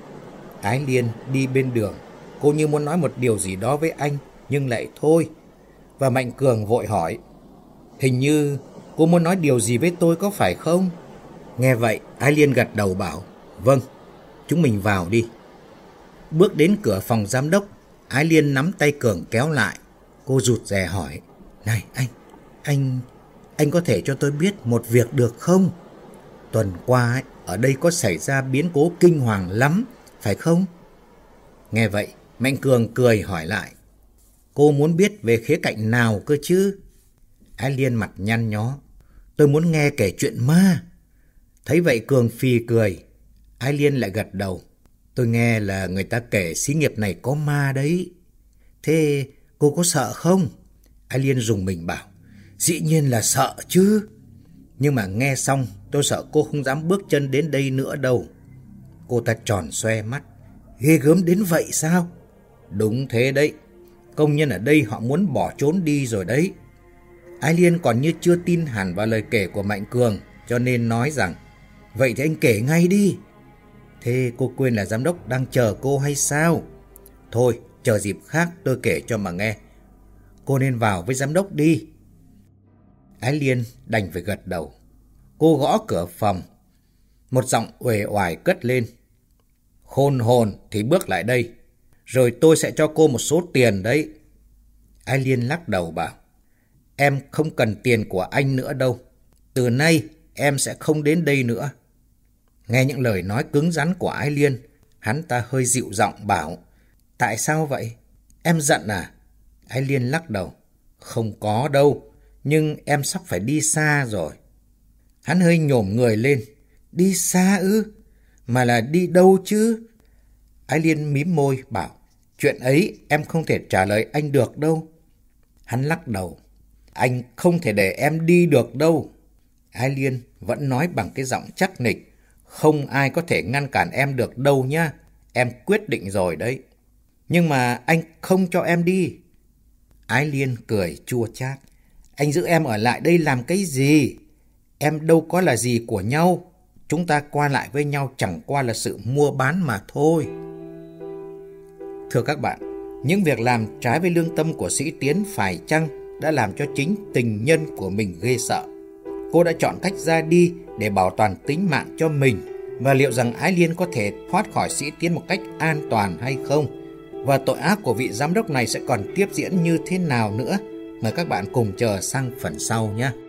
Ái Liên đi bên đường, cô như muốn nói một điều gì đó với anh, nhưng lại thôi. Và Mạnh Cường vội hỏi, hình như cô muốn nói điều gì với tôi có phải không? Nghe vậy, Ái Liên gật đầu bảo, vâng, chúng mình vào đi. Bước đến cửa phòng giám đốc, Ái Liên nắm tay Cường kéo lại. Cô rụt rè hỏi, này anh, anh, anh có thể cho tôi biết một việc được không? Tuần qua ấy, ở đây có xảy ra biến cố kinh hoàng lắm, phải không? Nghe vậy, Mạnh Cường cười hỏi lại, cô muốn biết về khía cạnh nào cơ chứ? Ái Liên mặt nhăn nhó, tôi muốn nghe kể chuyện ma. Thấy vậy Cường phì cười. Ái Liên lại gật đầu, tôi nghe là người ta kể xí nghiệp này có ma đấy. Thế cô có sợ không? Ái Liên rùng mình bảo, dĩ nhiên là sợ chứ. Nhưng mà nghe xong tôi sợ cô không dám bước chân đến đây nữa đâu. Cô ta tròn xoe mắt, ghê gớm đến vậy sao? Đúng thế đấy, công nhân ở đây họ muốn bỏ trốn đi rồi đấy. Ái Liên còn như chưa tin hẳn vào lời kể của Mạnh Cường, cho nên nói rằng, vậy thì anh kể ngay đi. Thế cô quên là giám đốc đang chờ cô hay sao? Thôi, chờ dịp khác tôi kể cho mà nghe. Cô nên vào với giám đốc đi. Ái Liên đành phải gật đầu. Cô gõ cửa phòng. Một giọng uể oải cất lên. Khôn hồn thì bước lại đây, rồi tôi sẽ cho cô một số tiền đấy. Ái Liên lắc đầu bảo, em không cần tiền của anh nữa đâu. Từ nay em sẽ không đến đây nữa. Nghe những lời nói cứng rắn của Ái Liên, hắn ta hơi dịu giọng bảo, tại sao vậy? Em giận à? Ái Liên lắc đầu, không có đâu, nhưng em sắp phải đi xa rồi. Hắn hơi nhổm người lên, đi xa ư? Mà là đi đâu chứ? Ái Liên mím môi bảo, chuyện ấy em không thể trả lời anh được đâu. Hắn lắc đầu, anh không thể để em đi được đâu. Ái Liên vẫn nói bằng cái giọng chắc nịch, không ai có thể ngăn cản em được đâu nhá, em quyết định rồi đấy. Nhưng mà anh không cho em đi. Ái Liên cười chua chát, anh giữ em ở lại đây làm cái gì? Em đâu có là gì của nhau. Chúng ta qua lại với nhau chẳng qua là sự mua bán mà thôi. Thưa các bạn, những việc làm trái với lương tâm của Sĩ Tiến phải chăng đã làm cho chính tình nhân của mình ghê sợ? Cô đã chọn cách ra đi để bảo toàn tính mạng cho mình. Và liệu rằng Ái Liên có thể thoát khỏi Sĩ Tiến một cách an toàn hay không? Và tội ác của vị giám đốc này sẽ còn tiếp diễn như thế nào nữa? Mời các bạn cùng chờ sang phần sau nhé.